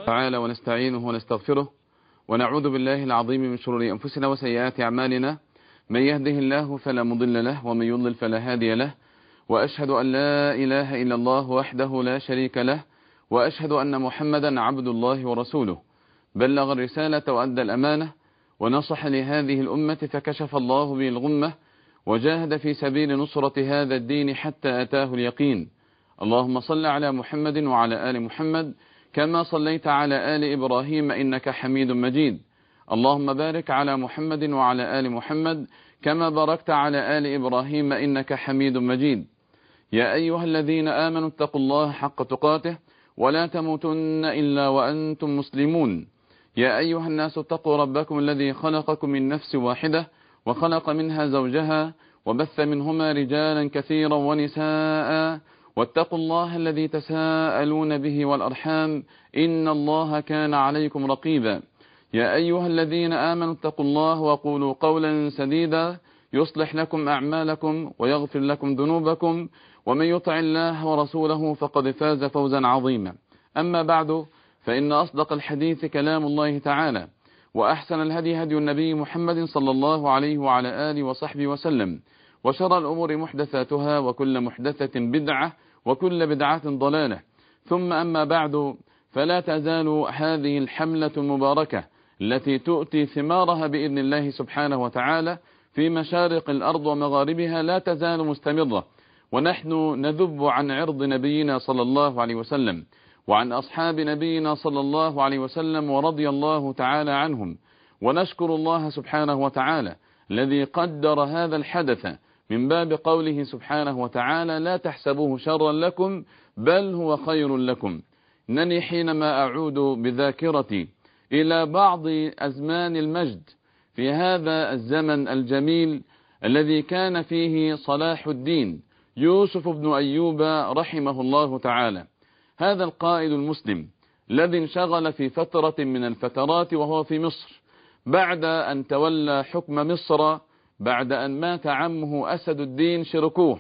تعالى ونستعينه ونستغفره ونعوذ بالله العظيم من شرور أنفسنا وسيئات أعمالنا. من يهده الله فلا مضل له ومن يضلل فلا هادي له، وأشهد أن لا إله إلا الله وحده لا شريك له، وأشهد أن محمدا عبد الله ورسوله. بلغ الرسالة وأدى الأمانة ونصح لهذه الأمة فكشف الله به الغمة، وجاهد في سبيل نصرة هذا الدين حتى أتاه اليقين. اللهم صل على محمد وعلى آل محمد كما صليت على آل إبراهيم إنك حميد مجيد. اللهم بارك على محمد وعلى آل محمد كما باركت على آل إبراهيم إنك حميد مجيد. يا أيها الذين آمنوا اتقوا الله حق تقاته ولا تموتن إلا وأنتم مسلمون. يا أيها الناس اتقوا ربكم الذي خلقكم من نفس واحدة وخلق منها زوجها وبث منهما رجالا كثيرا ونساء، واتقوا الله الذي تساءلون به والأرحام إن الله كان عليكم رقيبا. يا أيها الذين آمنوا اتقوا الله وقولوا قولا سديدا يصلح لكم أعمالكم ويغفر لكم ذنوبكم، ومن يطع الله ورسوله فقد فاز فوزا عظيما. أما بعد، فإن أصدق الحديث كلام الله تعالى، وأحسن الهدي هدي النبي محمد صلى الله عليه وعلى آله وصحبه وسلم، وشر الأمور محدثاتها وكل محدثة بدعة وكل بدعة ضلالة. ثم أما بعد، فلا تزال هذه الحملة المباركة التي تؤتي ثمارها بإذن الله سبحانه وتعالى في مشارق الأرض ومغاربها لا تزال مستمرة، ونحن نذب عن عرض نبينا صلى الله عليه وسلم وعن أصحاب نبينا صلى الله عليه وسلم ورضي الله تعالى عنهم، ونشكر الله سبحانه وتعالى الذي قدر هذا الحدث من باب قوله سبحانه وتعالى: لا تحسبوه شرا لكم بل هو خير لكم. إنني حينما أعود بذاكرتي إلى بعض أزمان المجد في هذا الزمن الجميل الذي كان فيه صلاح الدين يوسف بن أيوب رحمه الله تعالى، هذا القائد المسلم الذي انشغل في فترة من الفترات وهو في مصر بعد أن تولى حكم مصر بعد أن مات عمه أسد الدين شركوه،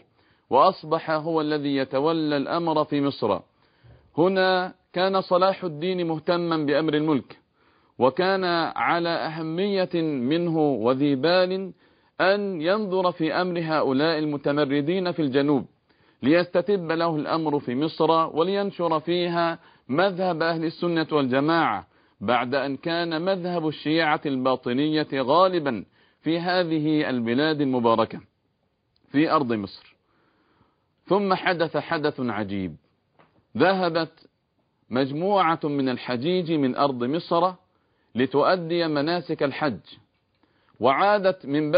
وأصبح هو الذي يتولى الأمر في مصر. هنا كان صلاح الدين مهتما بأمر الملك، وكان على أهمية منه وذي بال أن ينظر في أمر هؤلاء المتمردين في الجنوب ليستتب له الأمر في مصر ولينشر فيها مذهب أهل السنة والجماعة، بعد أن كان مذهب الشيعة الباطنية غالبا في هذه البلاد المباركة في أرض مصر. ثم حدث عجيب، ذهبت مجموعة من الحجيج من أرض مصر لتؤدي مناسك الحج، وعادت من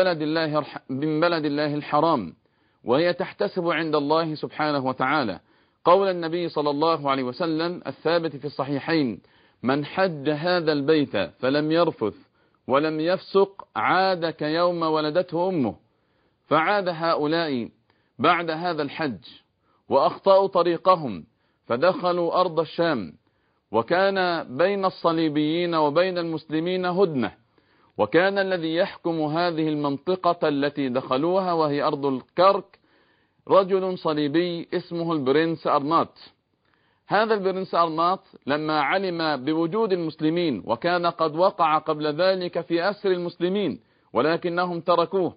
بلد الله الحرام، وهي تحتسب عند الله سبحانه وتعالى قول النبي صلى الله عليه وسلم الثابت في الصحيحين: من حج هذا البيت فلم يرفث ولم يفسق عاد كيوم ولدته أمه. فعاد هؤلاء بعد هذا الحج وأخطأوا طريقهم فدخلوا أرض الشام، وكان بين الصليبيين وبين المسلمين هدنة، وكان الذي يحكم هذه المنطقة التي دخلوها وهي أرض الكرك رجل صليبي اسمه البرنس أرناط. هذا البرنس أرناط لما علم بوجود المسلمين، وكان قد وقع قبل ذلك في أسر المسلمين ولكنهم تركوه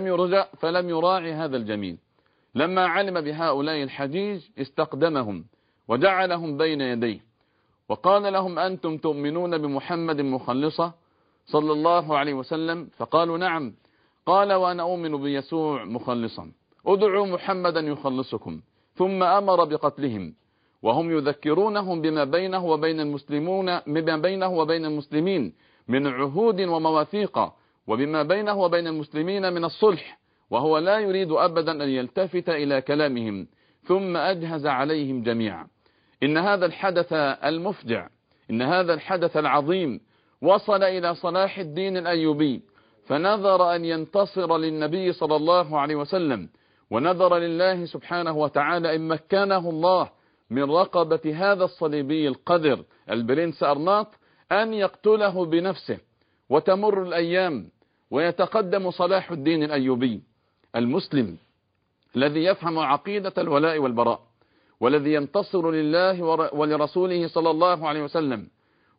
فلم يراعي هذا الجميل، لما علم بهؤلاء الحجيج استقدمهم وجعلهم بين يديه وقال لهم: أنتم تؤمنون بمحمد مخلصة صلى الله عليه وسلم؟ فقالوا: نعم. قال: وأنا أؤمن بيسوع مخلصا، ادعوا محمدا يخلصكم. ثم أمر بقتلهم، وهم يذكرونهم بما بينه وبين المسلمين من عهود ومواثيق، وبما بينه وبين المسلمين من الصلح، وهو لا يريد أبدا أن يلتفت إلى كلامهم. ثم أجهز عليهم جميعا. إن هذا الحدث المفجع، إن هذا الحدث العظيم وصل إلى صلاح الدين الأيوبي، فنظر أن ينتصر للنبي صلى الله عليه وسلم، ونظر لله سبحانه وتعالى إن مكنه الله من رقبة هذا الصليبي القذر البرنس أرناط أن يقتله بنفسه، وتمر الأيام ويتقدم صلاح الدين الأيوبي المسلم الذي يفهم عقيدة الولاء والبراء، والذي ينتصر لله ولرسوله صلى الله عليه وسلم،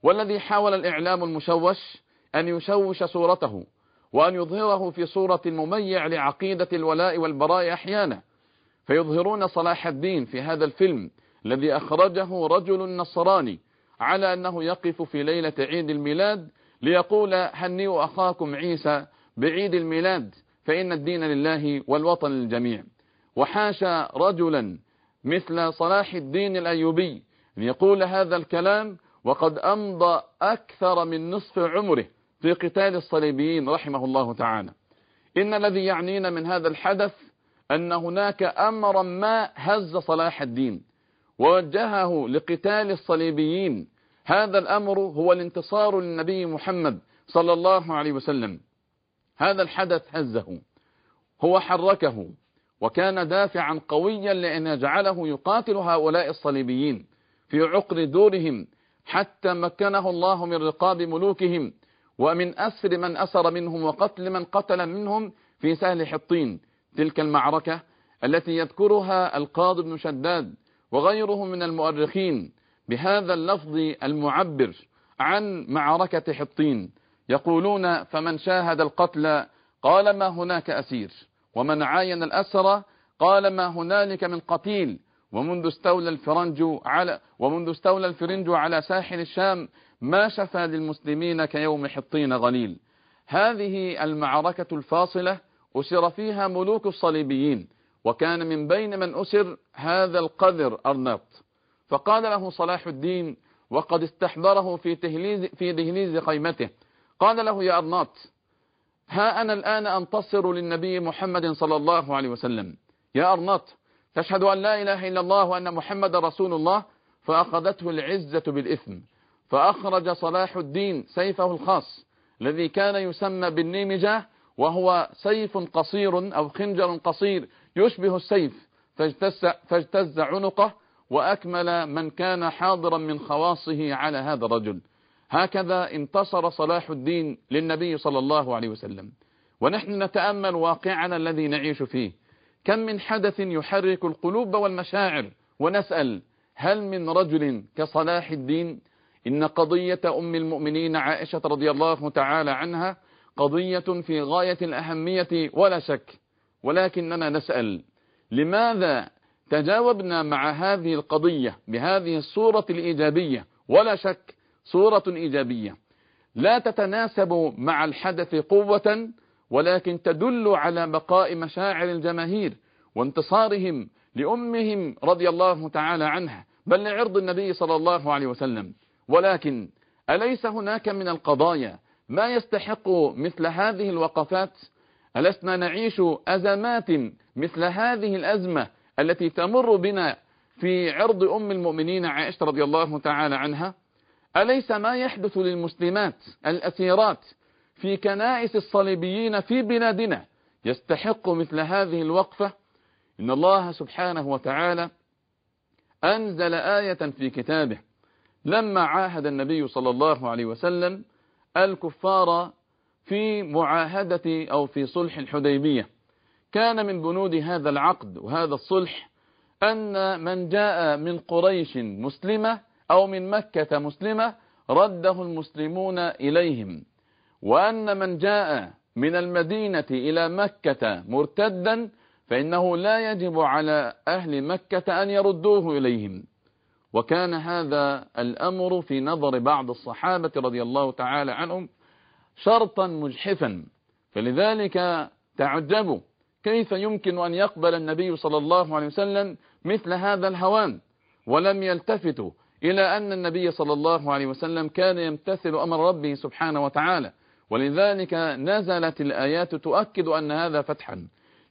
والذي حاول الإعلام المشوش أن يشوش صورته وأن يظهره في صورة المميع لعقيدة الولاء والبراء أحيانا، فيظهرون صلاح الدين في هذا الفيلم الذي أخرجه رجل نصراني على أنه يقف في ليلة عيد الميلاد ليقول هنئوا أخاكم عيسى بعيد الميلاد فإن الدين لله والوطن للجميع. وحاشا رجلا مثل صلاح الدين الأيوبي أن يقول هذا الكلام وقد أمضى أكثر من نصف عمره في قتال الصليبيين رحمه الله تعالى. إن الذي يعنينا من هذا الحدث أن هناك أمرا ما هز صلاح الدين ووجهه لقتال الصليبيين. هذا الأمر هو الانتصار للنبي محمد صلى الله عليه وسلم. هذا الحدث هزه، هو حركه، وكان دافعا قويا لأن يجعله يقاتل هؤلاء الصليبيين في عقر دورهم حتى مكنه الله من رقاب ملوكهم ومن أسر من أسر منهم وقتل من قتل منهم في سهل حطين. تلك المعركة التي يذكرها القاضي بن شداد وغيرهم من المؤرخين بهذا اللفظ المعبر عن معركة حطين، يقولون فمن شاهد القتل قال ما هناك أسير، ومن عاين الأسر قال ما هنالك من قتيل، ومنذ استولى الفرنج على ساحل الشام ما شفى للمسلمين كيوم حطين غليل. هذه المعركة الفاصلة أسر فيها ملوك الصليبيين، وكان من بين من أسر هذا القذر أرناط. فقال له صلاح الدين وقد استحضره في دهليز خيمته، قال له يا أرناط ها أنا الآن أنتصر للنبي محمد صلى الله عليه وسلم، يا أرناط تشهد أن لا إله إلا الله وأن محمد رسول الله. فأخذته العزة بالإثم، فأخرج صلاح الدين سيفه الخاص الذي كان يسمى بالنيمجة، وهو سيف قصير أو خنجر قصير يشبه السيف، فاجتز عنقه وأكمل من كان حاضرا من خواصه على هذا الرجل. هكذا انتصر صلاح الدين للنبي صلى الله عليه وسلم. ونحن نتأمل واقعنا الذي نعيش فيه، كم من حدث يحرك القلوب والمشاعر، ونسأل هل من رجل كصلاح الدين؟ إن قضية أم المؤمنين عائشة رضي الله تعالى عنها قضية في غاية الأهمية ولا شك، ولكننا نسأل لماذا تجاوبنا مع هذه القضية بهذه الصورة الإيجابية؟ ولا شك صورة إيجابية لا تتناسب مع الحدث قوة، ولكن تدل على بقاء مشاعر الجماهير وانتصارهم لأمهم رضي الله تعالى عنها، بل لعرض النبي صلى الله عليه وسلم. ولكن أليس هناك من القضايا ما يستحق مثل هذه الوقفات؟ ألسنا نعيش أزمات مثل هذه الأزمة التي تمر بنا في عرض أم المؤمنين عائشة رضي الله تعالى عنها؟ أليس ما يحدث للمسلمات الأسيرات في كنائس الصليبيين في بلادنا يستحق مثل هذه الوقفة؟ إن الله سبحانه وتعالى أنزل آية في كتابه لما عاهد النبي صلى الله عليه وسلم الكفار في معاهدة أو في صلح الحديبية. كان من بنود هذا العقد وهذا الصلح أن من جاء من قريش مسلمة أو من مكة مسلمة رده المسلمون إليهم، وأن من جاء من المدينة إلى مكة مرتدا فإنه لا يجب على أهل مكة أن يردوه إليهم. وكان هذا الأمر في نظر بعض الصحابة رضي الله تعالى عنهم شرطا مجحفا، فلذلك تعجبوا كيف يمكن أن يقبل النبي صلى الله عليه وسلم مثل هذا الهوان، ولم يلتفتوا إلى أن النبي صلى الله عليه وسلم كان يمتثل أمر ربه سبحانه وتعالى. ولذلك نزلت الآيات تؤكد أن هذا فتحا،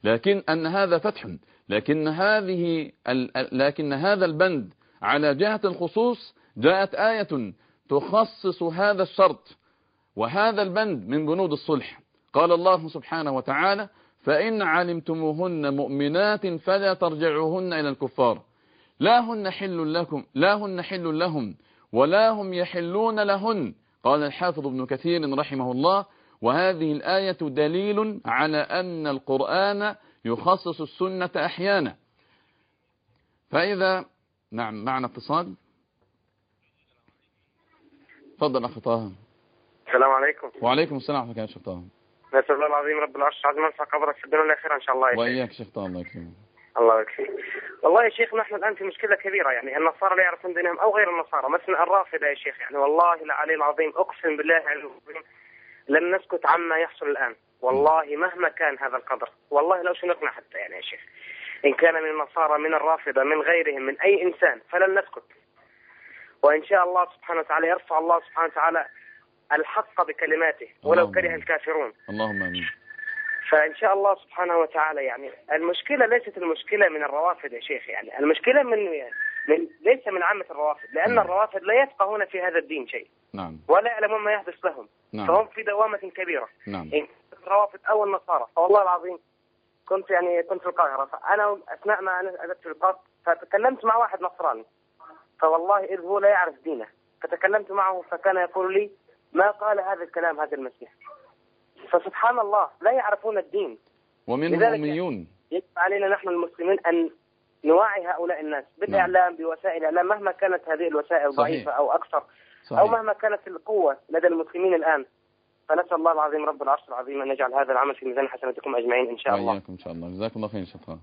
لكن هذا البند على جهة الخصوص جاءت آية تخصص هذا الشرط وهذا البند من بنود الصلح. قال الله سبحانه وتعالى فإن علمتموهن مؤمنات فلا ترجعوهن إلى الكفار لا هن حل لهم ولا هم يحلون لهن. قال الحافظ ابن كثير رحمه الله وهذه الآية دليل على أن القرآن يخصص السنة أحيانا. فإذا معنا اتصال. تفضل أخي طه. السلام عليكم. وعليكم السلام ورحمة الله يا شيخ طه. نسأل الله العظيم رب العرش العظيم ينفع قبرك في الدنيا والآخرة إن شاء الله. وإياك شيخ طه، الله يكرمك. الله يكفيك. والله يا شيخ نحن الآن في مشكلة كبيرة، يعني النصارى لا يعرفون دينهم أو غير النصارى، مثلا الرافضة يا شيخ، يعني والله العلي العظيم أقسم بالله العظيم لن نسكت عما يحصل الآن، والله مهما كان هذا القدر، والله لو شنقنا حتى يعني يا شيخ، إن كان من النصارى من الرافضة من غيرهم من أي إنسان فلن نسكت، وإن شاء الله سبحانه وتعالى يرفع الله سبحانه وتعالى الحق بكلماته ولو كره الكافرون. اللهم آمين. فإن شاء الله سبحانه وتعالى يعني المشكلة ليست المشكلة من الروافض يا شيخ، يعني المشكلة من ليس من عامة الروافض، لأن الروافض لا يفقهون في هذا الدين شيء. نعم. ولا يعلمون ما يحدث لهم. نعم. فهم في دوامة كبيرة. نعم. إن الروافض أو النصارى، فوالله العظيم كنت في القاهرة، فأنا أثناء ما أنا أذهب في القاهرة فتكلمت مع واحد نصراني، فوالله إذ هو لا يعرف دينه، فتكلمت معه فكان يقول لي ما قال هذا الكلام هذا المسيح. فسبحان الله لا يعرفون الدين، ومنهم أميون. يجب علينا نحن المسلمين أن نوعي هؤلاء الناس بالإعلام بوسائل الإعلام مهما كانت هذه الوسائل ضعيفة أو أكثر. صحيح. أو مهما كانت القوة لدى المسلمين الآن. فنسأل الله العظيم رب العرش العظيم أن يجعل هذا العمل في ميزان حسناتكم أجمعين إن شاء الله. وإياكم إن شاء الله. جزاكم الله خير شكرا.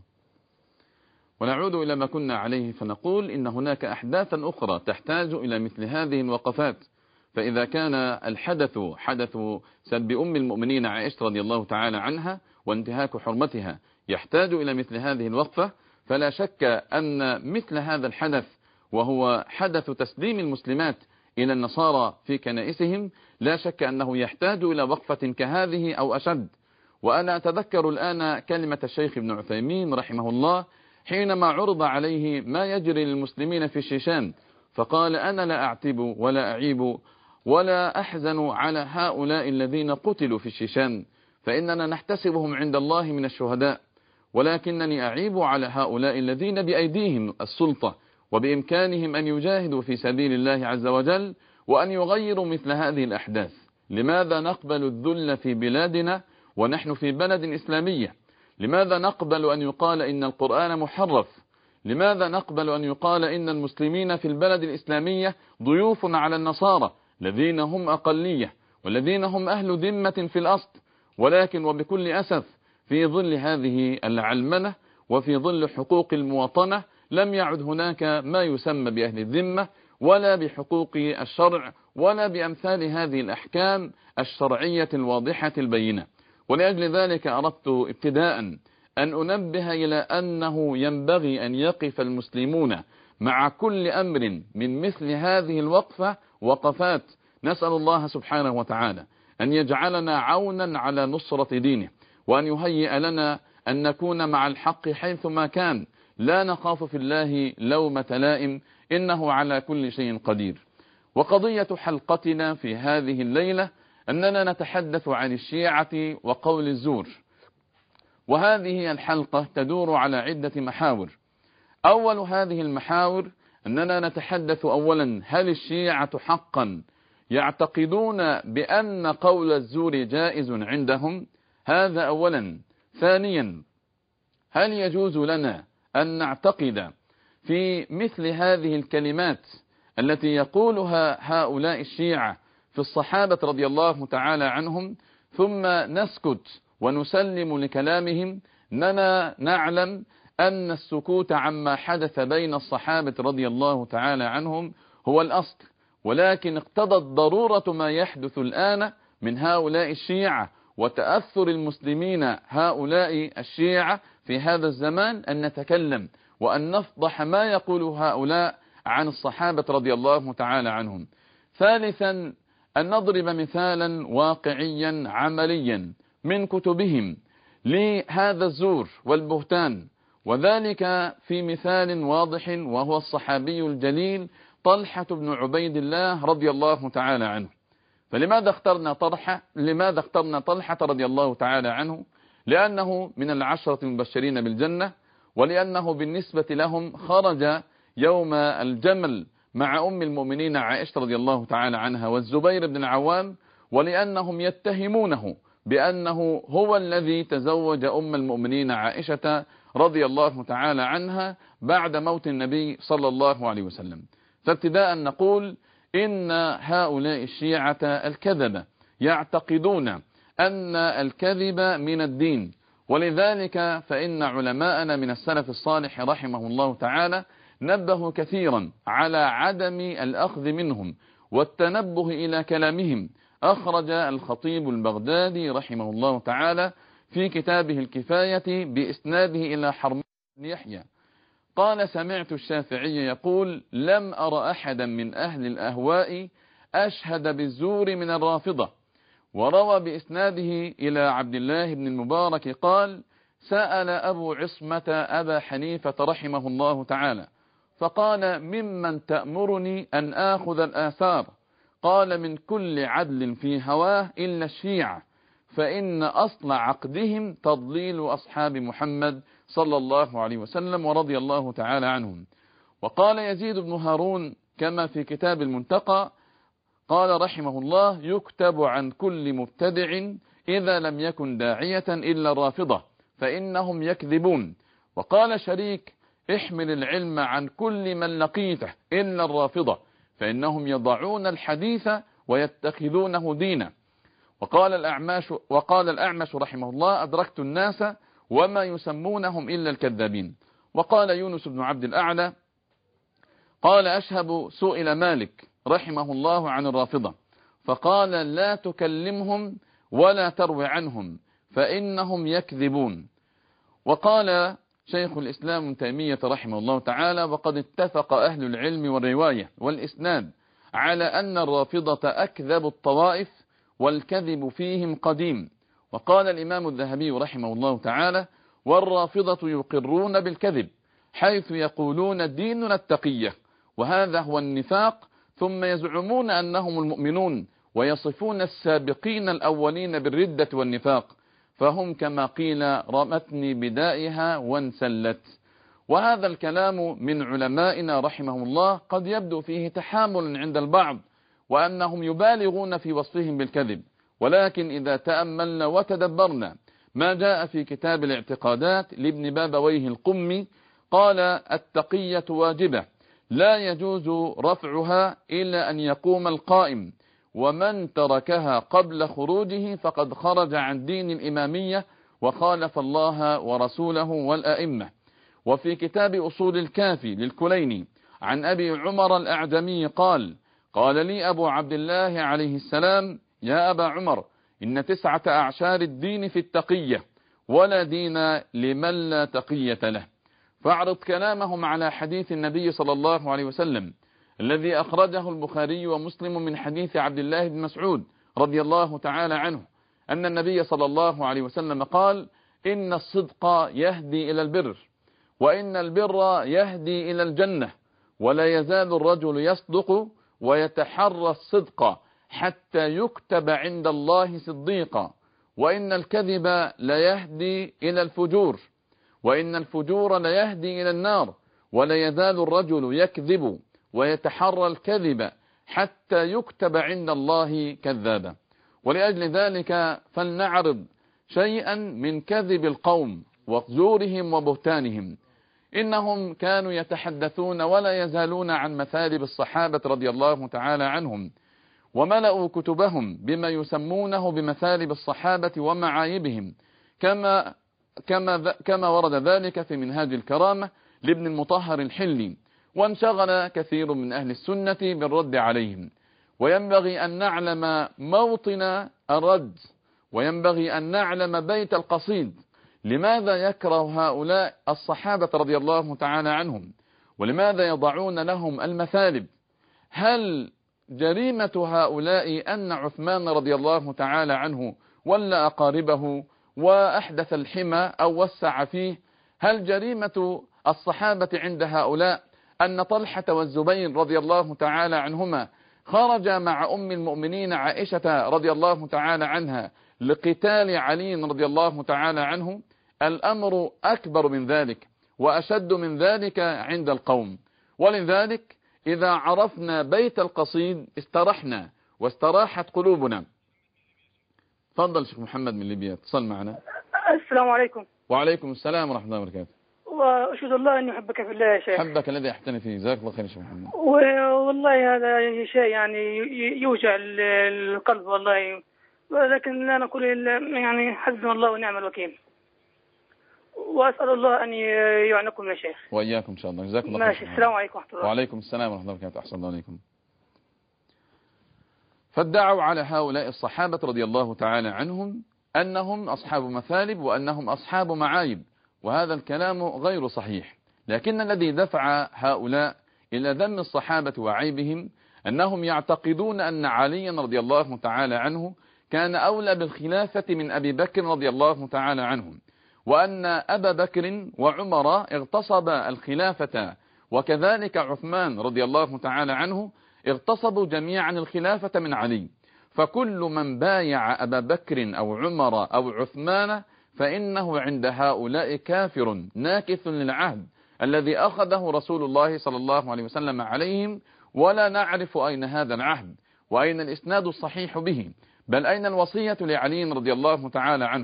ونعود إلى ما كنا عليه، فنقول إن هناك أحداثا أخرى تحتاج إلى مثل هذه الوقفات. فإذا كان الحدث حدث سب أم المؤمنين عائشة رضي الله تعالى عنها وانتهاك حرمتها يحتاج إلى مثل هذه الوقفة، فلا شك أن مثل هذا الحدث وهو حدث تسليم المسلمات إلى النصارى في كنائسهم لا شك أنه يحتاج إلى وقفة كهذه أو أشد. وأنا أتذكر الآن كلمة الشيخ ابن عثيمين رحمه الله حينما عرض عليه ما يجري للمسلمين في الشيشان، فقال أنا لا أعتب ولا أعيب ولا أحزن على هؤلاء الذين قتلوا في الشيشان، فإننا نحتسبهم عند الله من الشهداء، ولكنني أعيب على هؤلاء الذين بأيديهم السلطة وبإمكانهم أن يجاهدوا في سبيل الله عز وجل وأن يغيروا مثل هذه الأحداث. لماذا نقبل الذل في بلادنا ونحن في بلد إسلامية؟ لماذا نقبل أن يقال إن القرآن محرف؟ لماذا نقبل أن يقال إن المسلمين في البلد الإسلامية ضيوف على النصارى الذين هم أقلية والذين هم أهل ذمة في الأصل؟ ولكن وبكل أسف في ظل هذه العلمنة وفي ظل حقوق المواطنة لم يعد هناك ما يسمى بأهل الذمة ولا بحقوق الشرع ولا بأمثال هذه الأحكام الشرعية الواضحة البينة. ولأجل ذلك أردت ابتداء أن أنبه إلى أنه ينبغي أن يقف المسلمون مع كل أمر من مثل هذه الوقفة وقفات. نسأل الله سبحانه وتعالى أن يجعلنا عونا على نصرة دينه، وأن يهيئ لنا أن نكون مع الحق حيثما كان، لا نخاف في الله لومة لائم، إنه على كل شيء قدير. وقضية حلقتنا في هذه الليلة أننا نتحدث عن الشيعة وقول الزور، وهذه الحلقة تدور على عدة محاور. أول هذه المحاور أننا نتحدث أولا هل الشيعة حقا يعتقدون بأن قول الزور جائز عندهم؟ هذا أولا. ثانيا، هل يجوز لنا أن نعتقد في مثل هذه الكلمات التي يقولها هؤلاء الشيعة في الصحابة رضي الله تعالى عنهم ثم نسكت ونسلم لكلامهم؟ أننا نعلم أن السكوت عما حدث بين الصحابة رضي الله تعالى عنهم هو الأصل، ولكن اقتضت ضرورة ما يحدث الآن من هؤلاء الشيعة وتأثر المسلمين هؤلاء الشيعة في هذا الزمان أن نتكلم وأن نفضح ما يقول هؤلاء عن الصحابة رضي الله تعالى عنهم. ثالثا، أن نضرب مثالا واقعيا عمليا من كتبهم لهذا الزور والبهتان، وذلك في مثال واضح وهو الصحابي الجليل طلحة بن عبيد الله رضي الله تعالى عنه. فلماذا اخترنا طلحة رضي الله تعالى عنه؟ لأنه من العشرة المبشرين بالجنة، ولأنه بالنسبة لهم خرج يوم الجمل مع أم المؤمنين عائشة رضي الله تعالى عنها والزبير بن العوام، ولأنهم يتهمونه بأنه هو الذي تزوج أم المؤمنين عائشة رضي الله تعالى عنها بعد موت النبي صلى الله عليه وسلم. فابتداء نقول إن هؤلاء الشيعة الكذبة يعتقدون أن الكذب من الدين، ولذلك فإن علماءنا من السلف الصالح رحمه الله تعالى نبهوا كثيرا على عدم الأخذ منهم والتنبه إلى كلامهم. أخرج الخطيب البغدادي رحمه الله تعالى في كتابه الكفاية بإسناده إلى حرملة بن يحيى قال: سمعت الشافعي يقول: لم أر أحدا من أهل الأهواء أشهد بالزور من الرافضة. وروى بإسناده إلى عبد الله بن المبارك قال: سأل أبو عصمة أبا حنيفة رحمه الله تعالى فقال: ممن تأمرني أن آخذ الآثار؟ قال: من كل عدل في هواه إلا الشيعة، فإن أصل عقدهم تضليل أصحاب محمد صلى الله عليه وسلم ورضي الله تعالى عنهم. وقال يزيد بن هارون كما في كتاب المنتقى قال رحمه الله: يكتب عن كل مبتدع إذا لم يكن داعية إلا الرافضة فإنهم يكذبون. وقال شريك: احمل العلم عن كل من لقيته إلا الرافضة فإنهم يضعون الحديث ويتخذونه دينا. وقال الأعمش رحمه الله: أدركت الناس وما يسمونهم إلا الكذابين. وقال يونس بن عبد الأعلى قال: أشهب سئل مالك رحمه الله عن الرافضة فقال: لا تكلمهم ولا تروي عنهم فإنهم يكذبون. وقال شيخ الإسلام ابن تيمية رحمه الله تعالى: وقد اتفق أهل العلم والرواية والإسناد على أن الرافضة أكذب الطوائف والكذب فيهم قديم. وقال الإمام الذهبي رحمه الله تعالى: والرافضة يقرون بالكذب حيث يقولون ديننا التقية وهذا هو النفاق، ثم يزعمون أنهم المؤمنون ويصفون السابقين الأولين بالردة والنفاق، فهم كما قيل رمتني بدائها وانسلت. وهذا الكلام من علمائنا رحمهم الله قد يبدو فيه تحامل عند البعض وأنهم يبالغون في وصفهم بالكذب، ولكن إذا تأملنا وتدبرنا ما جاء في كتاب الاعتقادات لابن بابويه القمي قال: التقية واجبة لا يجوز رفعها إلا أن يقوم القائم، ومن تركها قبل خروجه فقد خرج عن دين الإمامية وخالف الله ورسوله والأئمة. وفي كتاب أصول الكافي للكليني عن أبي عمر الأعجمي قال: قال لي أبو عبد الله عليه السلام: يا أبا عمر، إن 9 أعشار الدين في التقية ولا دين لمن لا تقية له. فاعرض كلامهم على حديث النبي صلى الله عليه وسلم الذي أخرجه البخاري ومسلم من حديث عبد الله بن مسعود رضي الله تعالى عنه أن النبي صلى الله عليه وسلم قال: إن الصدق يهدي إلى البر، وإن البر يهدي إلى الجنة، ولا يزال الرجل يصدق ويتحرى الصدق حتى يكتب عند الله صديقا، وإن الكذب لا يهدي إلى الفجور، وإن الفجور لا يهدي إلى النار، ولا يزال الرجل يكذب ويتحرى الكذب حتى يكتب عند الله كذابا. ولأجل ذلك فلنعرض شيئا من كذب القوم وزورهم وبهتانهم. إنهم كانوا يتحدثون ولا يزالون عن مثالب الصحابة رضي الله تعالى عنهم، وملأوا كتبهم بما يسمونه بمثالب الصحابة ومعايبهم، كما ورد ذلك في منهاج الكرامة لابن المطهر الحلي. وانشغل كثير من أهل السنة بالرد عليهم، وينبغي أن نعلم موطن الرد، وينبغي أن نعلم بيت القصيد. لماذا يكره هؤلاء الصحابة رضي الله تعالى عنهم؟ ولماذا يضعون لهم المثالب؟ هل جريمة هؤلاء أن عثمان رضي الله تعالى عنه ولا أقاربه وأحدث الحمى أو وسع فيه؟ هل جريمة الصحابة عند هؤلاء أن طلحة والزبير رضي الله تعالى عنهما خرج مع أم المؤمنين عائشة رضي الله تعالى عنها لقتال علي رضي الله تعالى عنه؟ الأمر أكبر من ذلك وأشد من ذلك عند القوم. ولذلك إذا عرفنا بيت القصيد استرحنا واستراحت قلوبنا. تفضل شيخ محمد من ليبيا، اتصل معنا. السلام عليكم. وعليكم السلام ورحمة الله وبركاته. وأشهد الله أني أحبك في الله يا شيخ. حبك الذي أحبتني فيه، جزاك الله خير يا شيخ محمد. والله هذا شيء يعني يوجع القلب والله، ولكن لا نقول يعني حسبنا الله ونعم الوكيل، وأسأل الله أن يعنكم يا شيخ. وإياكم إن شاء الله، جزاكم الله ماشي. خير. السلام عليكم ورحمة الله. وعليكم السلام ورحمة الله وبركاته. أحسن الله عليكم. فادعوا على هؤلاء الصحابة رضي الله تعالى عنهم أنهم أصحاب مثالب وأنهم أصحاب معايب، وهذا الكلام غير صحيح. لكن الذي دفع هؤلاء إلى ذم الصحابة وعيبهم أنهم يعتقدون أن عليا رضي الله تعالى عنه كان أولى بالخلافة من أبي بكر رضي الله تعالى عنه، وأن أبا بكر وعمر اغتصبا الخلافة، وكذلك عثمان رضي الله تعالى عنه اغتصبوا جميعا الخلافة من علي. فكل من بايع أبا بكر أو عمر أو عثمان فإنه عند هؤلاء كافر ناكث للعهد الذي أخذه رسول الله صلى الله عليه وسلم عليهم، ولا نعرف أين هذا العهد وأين الإسناد الصحيح به، بل أين الوصية لعلي رضي الله تعالى عنه.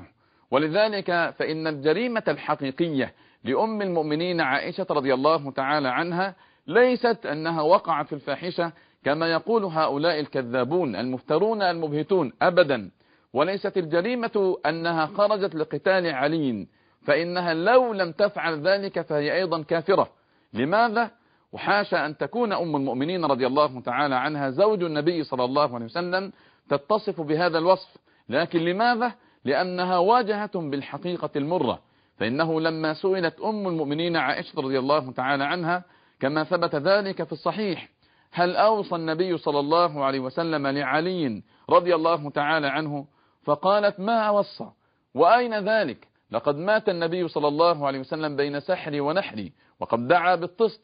ولذلك فإن الجريمة الحقيقية لأم المؤمنين عائشة رضي الله تعالى عنها ليست أنها وقعت في الفاحشة كما يقول هؤلاء الكذابون المفترون المبهتون، أبدا. وليست الجريمة أنها خرجت لقتال علي، فإنها لو لم تفعل ذلك فهي أيضا كافرة. لماذا؟ وحاشا أن تكون أم المؤمنين رضي الله تعالى عنها زوج النبي صلى الله عليه وسلم تتصف بهذا الوصف، لكن لماذا؟ لأنها واجهة بالحقيقة المرة. فإنه لما سئلت أم المؤمنين عائشة رضي الله تعالى عنها كما ثبت ذلك في الصحيح: هل أوصى النبي صلى الله عليه وسلم لعلي رضي الله تعالى عنه؟ فقالت: ما وصى، وأين ذلك؟ لقد مات النبي صلى الله عليه وسلم بين سحري ونحري، وقد دعا بالطست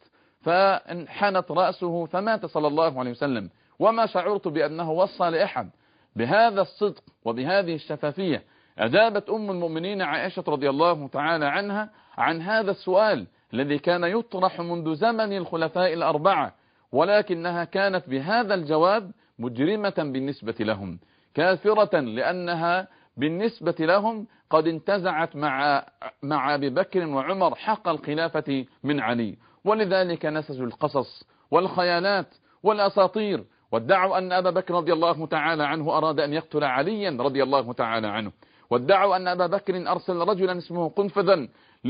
فانحنت رأسه فمات صلى الله عليه وسلم، وما شعرت بأنه وصى لأحد. بهذا الصدق وبهذه الشفافية أجابت أم المؤمنين عائشة رضي الله تعالى عنها عن هذا السؤال الذي كان يطرح منذ زمن الخلفاء الأربعة، ولكنها كانت بهذا الجواب مجرمة بالنسبة لهم، كافرة، لأنها بالنسبة لهم قد انتزعت مع أبي بكر وعمر حق الخلافة من علي. ولذلك نسجوا القصص والخيالات والأساطير، وادعوا أن أبا بكر رضي الله تعالى عنه أراد أن يقتل عليا رضي الله تعالى عنه، وادعوا أن أبا بكر أرسل رجلا اسمه قنفذا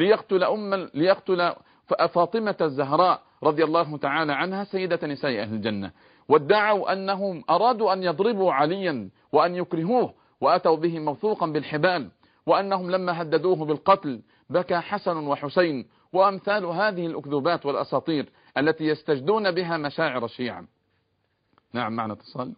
ليقتل فاطمة الزهراء رضي الله تعالى عنها سيدة نساء أهل الجنة، وادعوا أنهم أرادوا أن يضربوا عليا وأن يكرهوه وأتوا به موثوقا بالحبال، وأنهم لما هددوه بالقتل بكى حسن وحسين، وأمثال هذه الأكذوبات والأساطير التي يستجدون بها مشاعر الشيعة. نعم، معنا اتصال.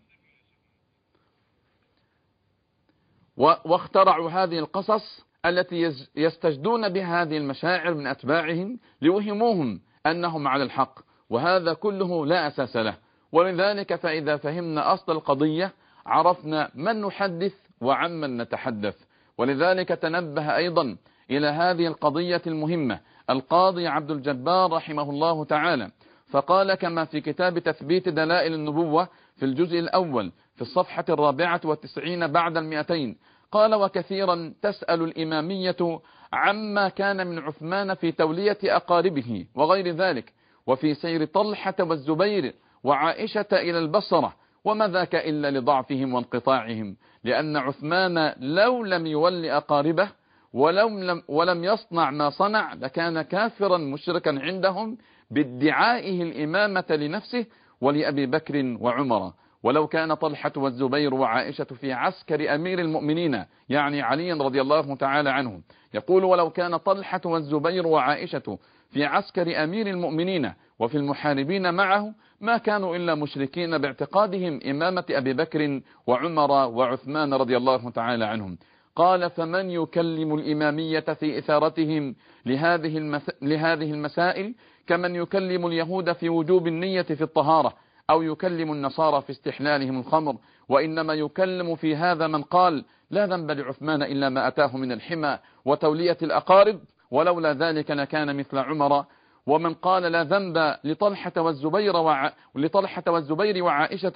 واخترعوا هذه القصص التي يستجدون بها هذه المشاعر من أتباعهم ليوهموهم أنهم على الحق، وهذا كله لا أساس له. ولذلك فإذا فهمنا أصل القضية عرفنا من نحدث وعمن نتحدث. ولذلك تنبه أيضا إلى هذه القضية المهمة القاضي عبد الجبار رحمه الله تعالى، فقال كما في كتاب تثبيت دلائل النبوة في الجزء الأول في الصفحة 94 بعد 200، قال: وكثيرا تسأل الإمامية عما كان من عثمان في تولية أقاربه وغير ذلك، وفي سير طلحة والزبير وعائشة إلى البصرة، وما ذاك إلا لضعفهم وانقطاعهم، لأن عثمان لو لم يولي أقاربه ولم يصنع ما صنع لكان كافرا مشركا عندهم بادعائه الإمامة لنفسه ولأبي بكر وعمر. ولو كان طلحة والزبير وعائشة في عسكر أمير المؤمنين، يعني علي رضي الله تعالى عنه، يقول: ولو كان طلحة والزبير وعائشة في عسكر أمير المؤمنين وفي المحاربين معه ما كانوا إلا مشركين باعتقادهم إمامة أبي بكر وعمر وعثمان رضي الله تعالى عنهم. قال: فمن يكلم الإمامية في إثارتهم لهذه المسائل كمن يكلم اليهود في وجوب النية في الطهارة، أو يكلم النصارى في استحلالهم الخمر، وإنما يكلم في هذا من قال: لا ذنب لعثمان إلا ما أتاه من الحمى وتولية الأقارب، ولولا ذلك لكان مثل عمر، ومن قال: لا ذنب لطلحة والزبير وعائشة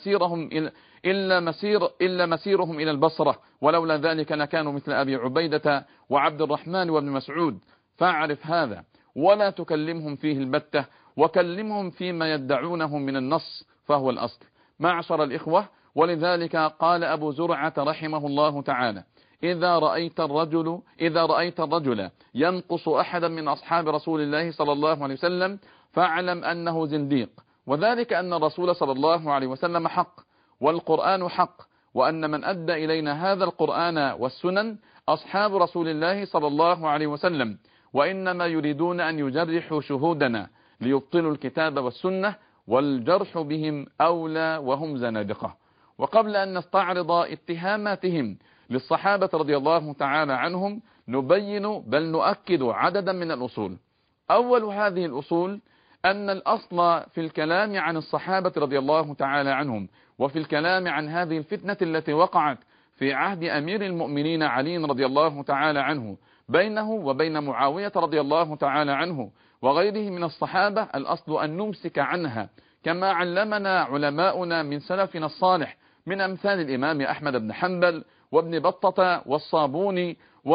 إلا مسيرهم إلى البصرة، ولولا ذلك لكانوا مثل أبي عبيدة وعبد الرحمن وابن مسعود. فاعرف هذا ولا تكلمهم فيه البتة، وكلمهم فيما يدعونه من النص فهو الأصل. معشر الإخوة، ولذلك قال أبو زرعة رحمه الله تعالى: إذا رأيت الرجل ينقص أحدا من أصحاب رسول الله صلى الله عليه وسلم فاعلم أنه زنديق، وذلك أن الرسول صلى الله عليه وسلم حق والقرآن حق، وأن من أدى إلينا هذا القرآن والسنن أصحاب رسول الله صلى الله عليه وسلم، وإنما يريدون أن يجرحوا شهودنا ليبطلوا الكتاب والسنة، والجرح بهم أولى وهم زنادقة. وقبل أن نستعرض اتهاماتهم للصحابة رضي الله تعالى عنهم نبين بل نؤكد عددا من الأصول. أول هذه الأصول أن الأصل في الكلام عن الصحابة رضي الله تعالى عنهم وفي الكلام عن هذه الفتنة التي وقعت في عهد أمير المؤمنين علي رضي الله تعالى عنه بينه وبين معاوية رضي الله تعالى عنه وغيره من الصحابة، الأصل أن نمسك عنها كما علمنا علماؤنا من سلفنا الصالح من أمثال الإمام أحمد بن حنبل وابن بطة والصابوني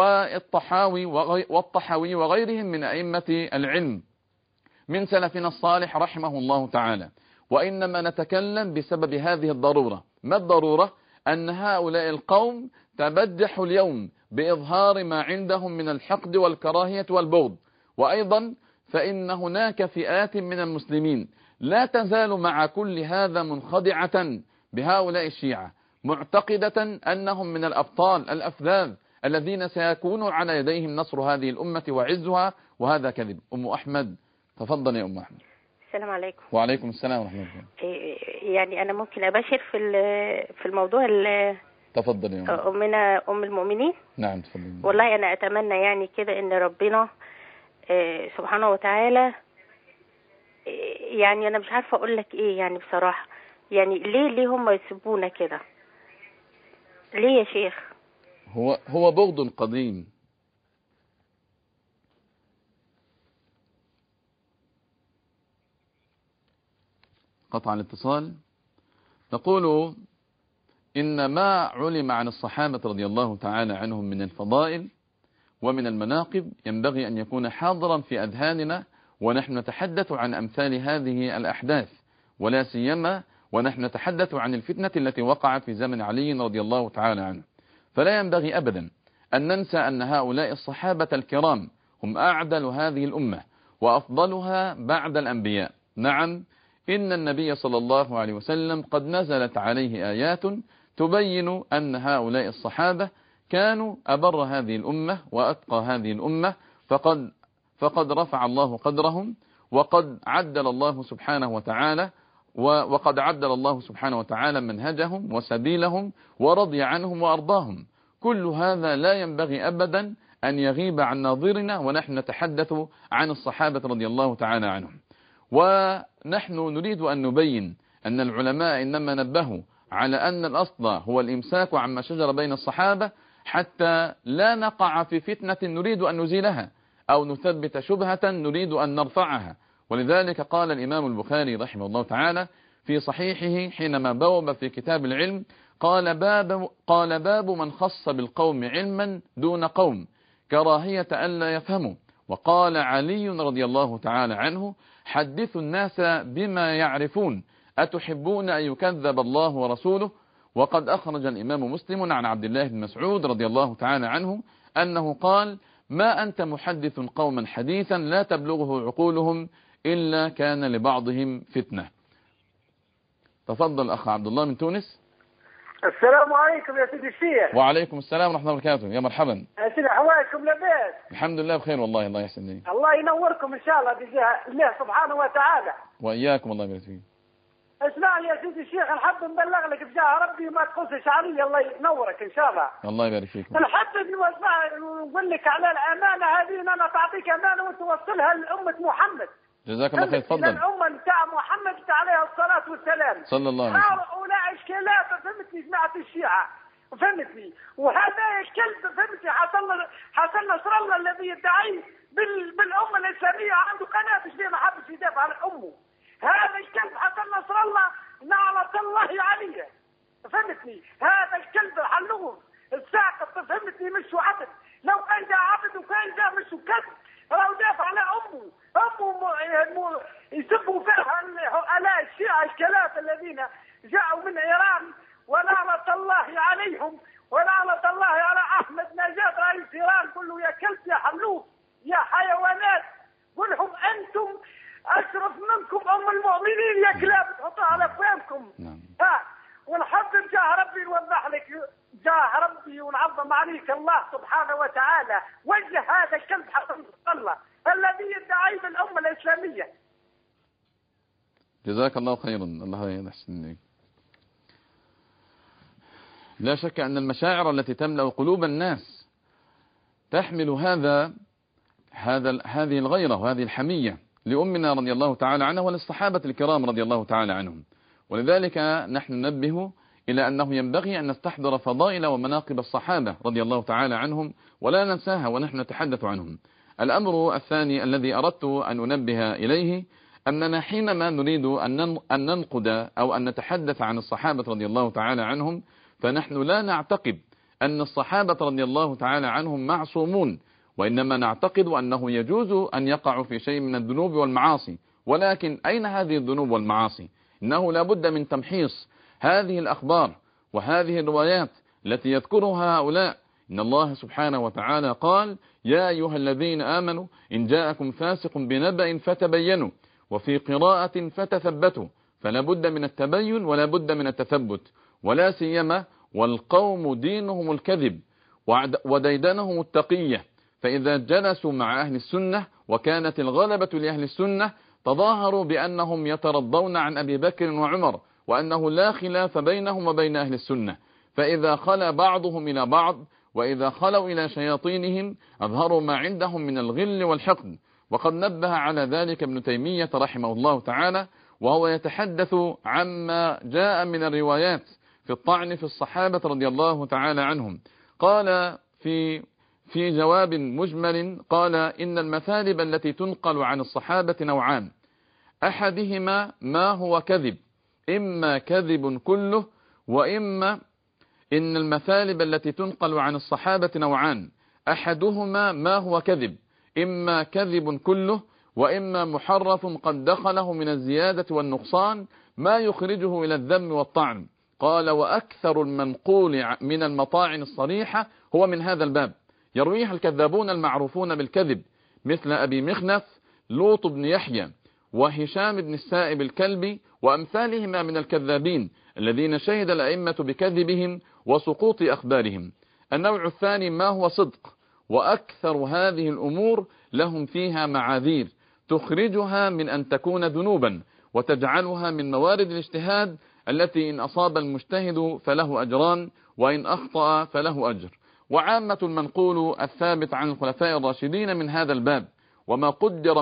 والطحاوي وغيرهم من أئمة العلم من سلفنا الصالح رحمه الله تعالى. وإنما نتكلم بسبب هذه الضرورة. ما الضرورة؟ أن هؤلاء القوم تبجحوا اليوم بإظهار ما عندهم من الحقد والكراهية والبغض، وأيضا فإن هناك فئات من المسلمين لا تزال مع كل هذا منخدعة بهؤلاء الشيعة، معتقدة أنهم من الأبطال الأفذاذ الذين سيكون على يديهم نصر هذه الأمة وعزها، وهذا كذب. أم أحمد تفضل يا أم أحمد. السلام عليكم. وعليكم السلام ورحمة الله. يعني أنا ممكن أباشر في الموضوع تفضل يا أم. أمنا أم المؤمنين. نعم تفضل. والله أنا أتمنى يعني كده إن ربنا سبحانه وتعالى، يعني أنا مش عارفة أقول لك إيه يعني بصراحة، يعني ليه هم يسيبونا كده؟ ليه يا شيخ؟ هو بغض قديم. قطع الاتصال. نقول إن ما علم عن الصحابة رضي الله تعالى عنهم من الفضائل ومن المناقب ينبغي أن يكون حاضرا في أذهاننا ونحن نتحدث عن أمثال هذه الأحداث، ولا سيما ونحن نتحدث عن الفتنة التي وقعت في زمن علي رضي الله تعالى عنه. فلا ينبغي أبدا أن ننسى أن هؤلاء الصحابة الكرام هم أعدل هذه الأمة وأفضلها بعد الأنبياء. نعم، إن النبي صلى الله عليه وسلم قد نزلت عليه آيات تبين أن هؤلاء الصحابة كانوا أبر هذه الأمة وأتقى هذه الأمة، فقد رفع الله قدرهم، وقد عدل الله سبحانه وتعالى منهجهم وسبيلهم ورضي عنهم وأرضاهم. كل هذا لا ينبغي أبدا أن يغيب عن ناظرنا ونحن نتحدث عن الصحابة رضي الله تعالى عنهم. ونحن نريد أن نبين أن العلماء إنما نبهوا على أن الأصل هو الإمساك عما شجر بين الصحابة حتى لا نقع في فتنة نريد أن نزيلها أو نثبت شبهة نريد أن نرفعها. ولذلك قال الإمام البخاري رحمه الله تعالى في صحيحه حينما بوب في كتاب العلم قال باب من خص بالقوم علما دون قوم كراهية ألا يفهموا. وقال علي رضي الله تعالى عنه حدثوا الناس بما يعرفون أتحبون أن يكذب الله ورسوله. وقد أخرج الإمام مسلم عن عبد الله بن مسعود رضي الله تعالى عنه أنه قال ما أنت محدث قوما حديثا لا تبلغه عقولهم إلا كان لبعضهم فتنة. تفضل أخ عبد الله من تونس. السلام عليكم يا سيدي الشيخ. وعليكم السلام ورحمة الله وبركاته. يا مرحبا. يا سيدي أحوالكم لباس؟ الحمد لله بخير والله، الله يحسن لي. الله ينوركم إن شاء الله بجاه الله سبحانه وتعالى. وإياكم الله يبارك فيك. اسمع لي يا سيدي الشيخ، نحب نبلغ لك بجاه ربي ما تقصش علي، الله ينورك إن شاء الله. الله يبارك فيك. نحب نقول لك على الأمانة هذه، أنا تعطيك أمانة وتوصلها لأمة محمد. جزاك الله خير. تفضل. الأمة بتاع محمد عليه الصلاة والسلام صلى الله عليه وسلم. هؤلاء إشكالات فهمتني جماعة الشيعة فهمتني، وهذا الكلب فهمتني حسن نصر الله الذي يدعي بالأمة الإسلامية عنده قناة ليه ما حبش يدافع عن أمه. هذا الكلب حسن نصر الله لعنة الله عليه فهمتني. هذا الكلب حلوه الساقط فهمتني مش عبد، لو كان جاء عبد وكان جاء مش كذب ولذلك الله سبحانه وتعالى وجه هذا الكلب حسن نصر الله الذي يدعي بالأمة الإسلامية. جزاك الله خيرا. الله يحسن إليك. لا شك أن المشاعر التي تملأ قلوب الناس تحمل هذه الغيرة وهذه الحمية لأمنا رضي الله تعالى عنها وللصحابة الكرام رضي الله تعالى عنهم. ولذلك نحن ننبه إلى أنه ينبغي أن نستحضر فضائل ومناقب الصحابة رضي الله تعالى عنهم ولا ننساها ونحن نتحدث عنهم. الأمر الثاني الذي أردت أن أنبه إليه أننا حينما نريد أن ننقد أو أن نتحدث عن الصحابة رضي الله تعالى عنهم فنحن لا نعتقد أن الصحابة رضي الله تعالى عنهم معصومون، وإنما نعتقد أنه يجوز أن يقعوا في شيء من الذنوب والمعاصي. ولكن أين هذه الذنوب والمعاصي؟ إنه لا بد من تمحيص هذه الأخبار وهذه الروايات التي يذكرها هؤلاء. إن الله سبحانه وتعالى قال: يا أيها الذين آمنوا إن جاءكم فاسق بنبأ فتبينوا، وفي قراءة فتثبتوا، فلا بد من التبين ولا بد من التثبت، ولا سيما والقوم دينهم الكذب وديدنهم التقية. فإذا جلسوا مع أهل السنة وكانت الغلبة لأهل السنة تظاهروا بأنهم يترضون عن أبي بكر وعمر وأنه لا خلاف بينهم وبين أهل السنة. فإذا خلا بعضهم إلى بعض وإذا خلوا إلى شياطينهم أظهروا ما عندهم من الغل والحقد. وقد نبه على ذلك ابن تيمية رحمه الله تعالى وهو يتحدث عما جاء من الروايات في الطعن في الصحابة رضي الله تعالى عنهم. قال في جواب مجمل قال: إن المثالب التي تنقل عن الصحابة نوعان، أحدهما ما هو كذب، إما كذب كله، وإما إن المثالب التي تنقل عن الصحابة نوعان، أحدهما ما هو كذب، إما كذب كله، وإما محرف قد دخله من الزيادة والنقصان ما يخرجه إلى الذم والطعن. قال: وأكثر المنقول من المطاعن الصريحة هو من هذا الباب، يرويها الكذابون المعروفون بالكذب مثل أبي مخنف، لوط بن يحيى، وهشام بن السائب الكلبي وأمثالهما من الكذابين الذين شهد الأئمة بكذبهم وسقوط أخبارهم. النوع الثاني ما هو صدق، وأكثر هذه الأمور لهم فيها معاذير تخرجها من أن تكون ذنوبا وتجعلها من موارد الاجتهاد التي إن أصاب المجتهد فله أجران وإن أخطأ فله أجر. وعامة المنقول الثابت عن الخلفاء الراشدين من هذا الباب، وما قدر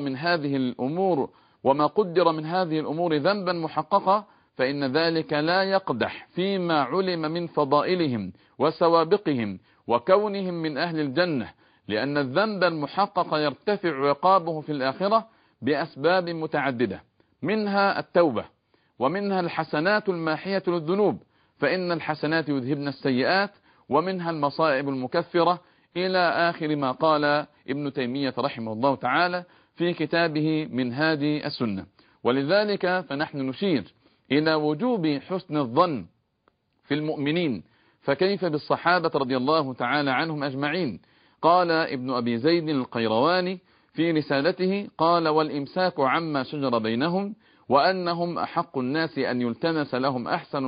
من هذه الأمور ذنبا محققا فإن ذلك لا يقدح فيما علم من فضائلهم وسوابقهم وكونهم من أهل الجنة، لأن الذنب المحقق يرتفع عقابه في الآخرة بأسباب متعددة، منها التوبة، ومنها الحسنات الماحية للذنوب فإن الحسنات يذهبن السيئات، ومنها المصائب المكفرة، إلى آخر ما قال ابن تيمية رحمه الله تعالى في كتابه منهاج السنة. ولذلك فنحن نشير إلى وجوب حسن الظن في المؤمنين، فكيف بالصحابة رضي الله تعالى عنهم أجمعين. قال ابن أبي زيد القيرواني في رسالته قال: والإمساك عما شجر بينهم، وأنهم أحق الناس أن يلتمس لهم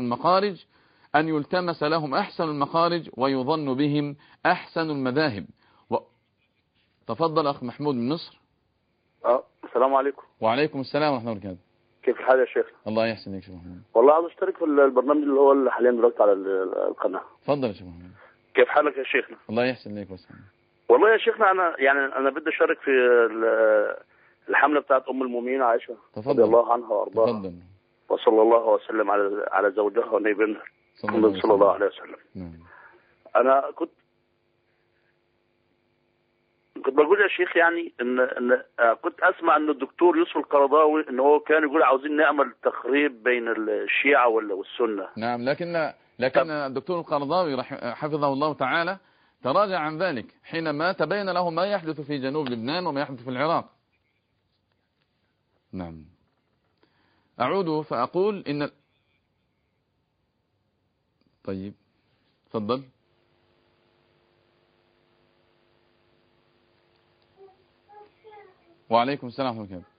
أحسن المخارج ويظن بهم أحسن المذاهب. تفضل أخ محمود من مصر. السلام عليكم. وعليكم السلام ورحمة الله وبركاته. كيف الحال يا شيخ؟ الله يحسن شيخ محمود. والله عاوز اشترك في البرنامج اللي هو اللي حاليا دلوقتي على القناة. تفضل يا شيخ محمود. كيف حالك يا شيخنا؟ الله يحسن لك وسلم. والله يا شيخنا أنا بدي أشارك في الحملة بتاعت أم المؤمنين عائشة رضي الله عنها وأرضاها. تفضل. وصلى الله وسلم على زوجها ونبينا محمد صلى الله عليه وسلم. أنا كنت بقول يا شيخ يعني إن كنت أسمع إن الدكتور يوسف القرضاوي إن هو كان يقول عاوزين نعمل تخريب بين الشيعة والسنة. نعم، لكن الدكتور القرضاوي حفظه الله تعالى تراجع عن ذلك حينما تبين له ما يحدث في جنوب لبنان وما يحدث في العراق. نعم. أعود فأقول إن طيب تفضل. وعليكم السلام ورحمة الله.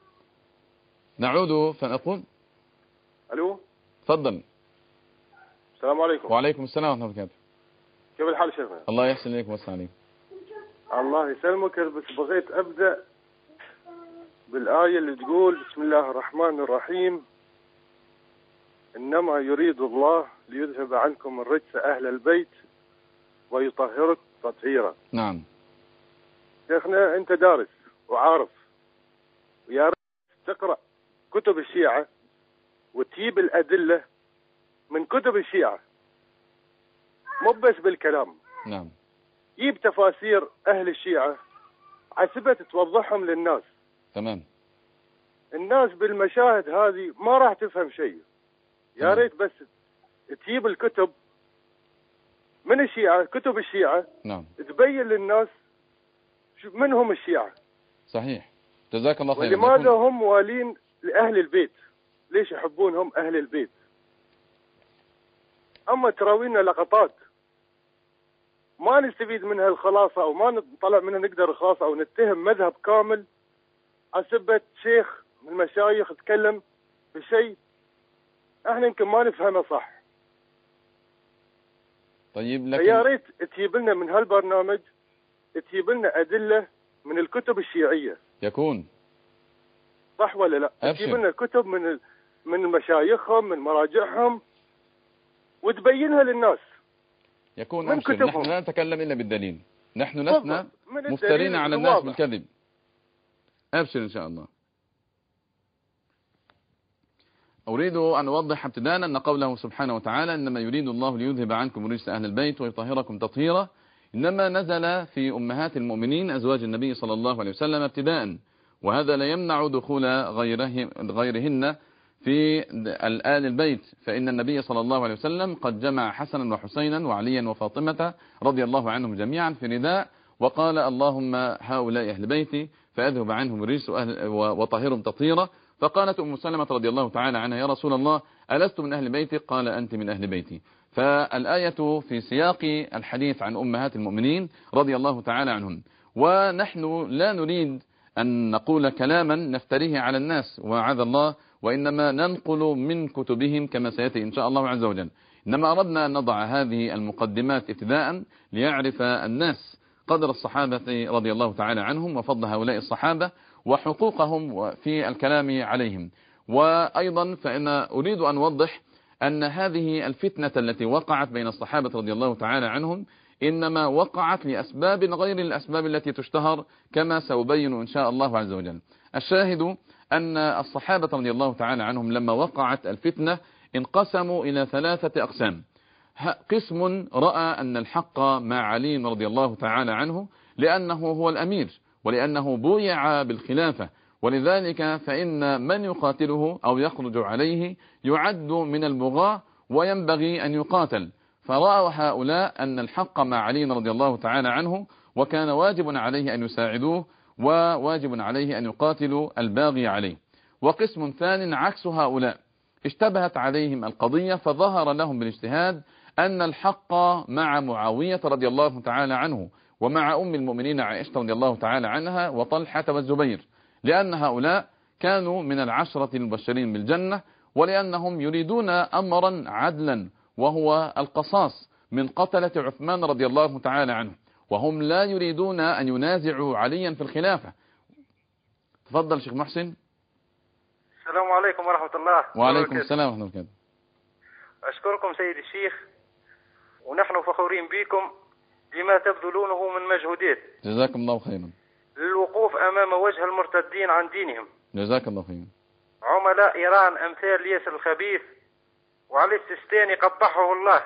نعود فنقول. ألو. تفضل. السلام عليكم. وعليكم السلام ورحمة الله وبركاته. كيف الحال شيخنا؟ الله يحسن إليك ويوسع عليك. الله يسلمك. بس بغيت أبدأ بالآية اللي تقول بسم الله الرحمن الرحيم إنما يريد الله ليذهب عنكم الرجس أهل البيت ويطهرك تطهيرا. نعم. شيخنا أنت دارس وعارف، ويا ريت تقرأ كتب الشيعة وتجيب الأدلة من كتب الشيعة، مو بس بالكلام. نعم. جيب تفاسير أهل الشيعة عسبت توضحهم للناس. تمام. الناس بالمشاهد هذه ما راح تفهم شيء. يا ريت بس تجيب الكتب من الشيعة، كتب الشيعة. نعم. تبين للناس من هم الشيعة. صحيح. جزاك الله خير. ولماذا هم موالين لأهل البيت؟ ليش يحبونهم أهل البيت؟ أما تراوينا لقطات ما نستفيد منها الخلاصة، أو ما نطلع منها نقدر الخلاصة، أو نتهم مذهب كامل عسبة شيخ من المشايخ تكلم بشيء احنا يمكن ما نفهمه صح. طيب لكن يا ريت تجيب لنا من هالبرنامج، تجيب لنا أدلة من الكتب الشيعية. يكون صح ولا لا؟ أبشر. تجيب لنا كتب من مشايخهم، من مراجعهم، وتبينها للناس. يكون أبشر. نحن لا نتكلم إلا بالدليل، نحن لسنا مفترين على الناس واضح. بالكذب. أبشر إن شاء الله. أريد أن أوضح ابتداء أن قوله سبحانه وتعالى إنما يريد الله ليذهب عنكم رجس أهل البيت ويطهركم تطهيرا إنما نزل في أمهات المؤمنين أزواج النبي صلى الله عليه وسلم ابتداء، وهذا لا يمنع دخول غيرهن في آل البيت، فإن النبي صلى الله عليه وسلم قد جمع حسنا وحسينا وعليا وفاطمة رضي الله عنهم جميعا في رداء، وقال اللهم هؤلاء أهل بيتي فأذهب عنهم الرجس وطهرهم تطهيرا. فقالت أم سلمة رضي الله تعالى عنها يا رسول الله ألست من أهل بيتي؟ قال أنت من أهل بيتي. فالآية في سياق الحديث عن أمهات المؤمنين رضي الله تعالى عنهم، ونحن لا نريد أن نقول كلاما نفتريه على الناس وعاذ الله، وإنما ننقل من كتبهم كما سيأتي إن شاء الله عز وجل. إنما أردنا أن نضع هذه المقدمات ابتداء ليعرف الناس قدر الصحابة رضي الله تعالى عنهم وفضل هؤلاء الصحابة وحقوقهم في الكلام عليهم. وأيضا فإن أريد أن أوضح أن هذه الفتنة التي وقعت بين الصحابة رضي الله تعالى عنهم إنما وقعت لأسباب غير الأسباب التي تشتهر كما سأبين إن شاء الله عز وجل. الشاهد أن الصحابة رضي الله تعالى عنهم لما وقعت الفتنة انقسموا إلى 3 أقسام. قسم رأى أن الحق مع علي رضي الله تعالى عنه لأنه هو الأمير ولأنه بويع بالخلافة، ولذلك فإن من يقاتله أو يخرج عليه يعد من البغاة وينبغي أن يقاتل. فرأوا هؤلاء أن الحق مع علي رضي الله تعالى عنه، وكان واجب عليه أن يساعدوه وواجب عليه أن يقاتلوا الباغي عليه. وقسم ثاني عكس هؤلاء، اشتبهت عليهم القضية فظهر لهم بالاجتهاد أن الحق مع معاوية رضي الله تعالى عنه ومع أم المؤمنين عائشة رضي الله تعالى عنها وطلحة والزبير، لأن هؤلاء كانوا من العشرة المبشرين بالجنة، ولأنهم يريدون أمرا عدلا وهو القصاص من قتلة عثمان رضي الله تعالى عنه، وهم لا يريدون أن ينازعوا عليا في الخلافة. تفضل شيخ محسن. السلام عليكم ورحمة الله. وعليكم السلام ورحمة الله. أشكركم سيد الشيخ، ونحن فخورين بكم بما تبذلونه من مجهودات. جزاكم الله خيرا. للوقوف أمام وجه المرتدين عن دينهم. جزاك الله خيرا. عملاء إيران أمثال ياسر الخبيث وعلي السيستاني قبحه الله،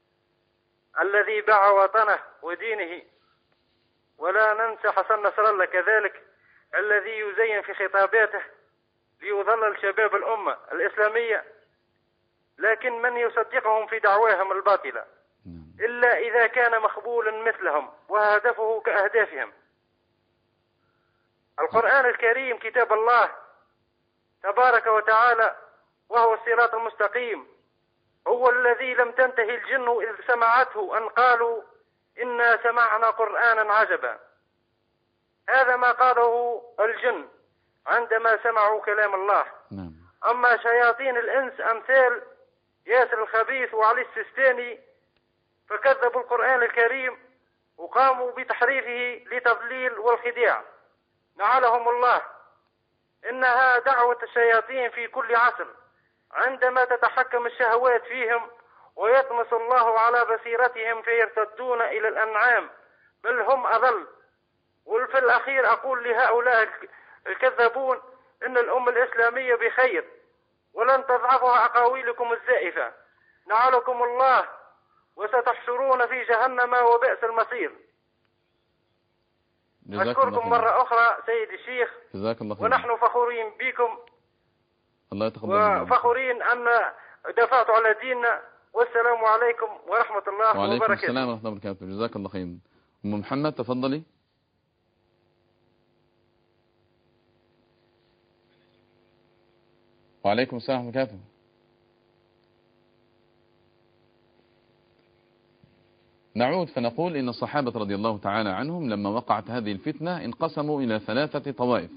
الذي باع وطنه ودينه. ولا ننسى حسن نصر الله كذلك، الذي يزين في خطاباته ليضلل شباب الأمة الإسلامية، لكن من يصدقهم في دعواهم الباطلة إلا إذا كان مخبولا مثلهم وهدفه كأهدافهم. القرآن الكريم كتاب الله تبارك وتعالى وهو الصراط المستقيم، هو الذي لم تنتهي الجن إذ سمعته أن قالوا إنا سمعنا قرآنا عجبا. هذا ما قاله الجن عندما سمعوا كلام الله. أما شياطين الإنس أمثال ياسر الخبيث وعلي السيستاني، فكذبوا القرآن الكريم وقاموا بتحريفه لتضليل والخداع، نعلهم الله. إنها دعوة الشياطين في كل عصر، عندما تتحكم الشهوات فيهم ويطمس الله على بصيرتهم فيرتدون إلى الأنعام بل هم أضل. وفي الأخير أقول لهؤلاء الكذابون إن الأمة الإسلامية بخير ولن تضعفها أقاويلكم الزائفة، نعلكم الله، وستحشرون في جهنم وبئس المصير. أشكركم مرة أخرى سيد الشيخ، جزاك الله خير. ونحن فخورين بكم، الله يتقبل منكم، وفخورين أن دافعتوا على ديننا. والسلام عليكم ورحمة الله وبركاته. وعليكم السلام ورحمة الله وبركاته. جزاك الله خير. أم محمد تفضلي. وعليكم السلام ورحمة الله وبركاته. نعود فنقول إن الصحابة رضي الله تعالى عنهم لما وقعت هذه الفتنة انقسموا إلى ثلاثة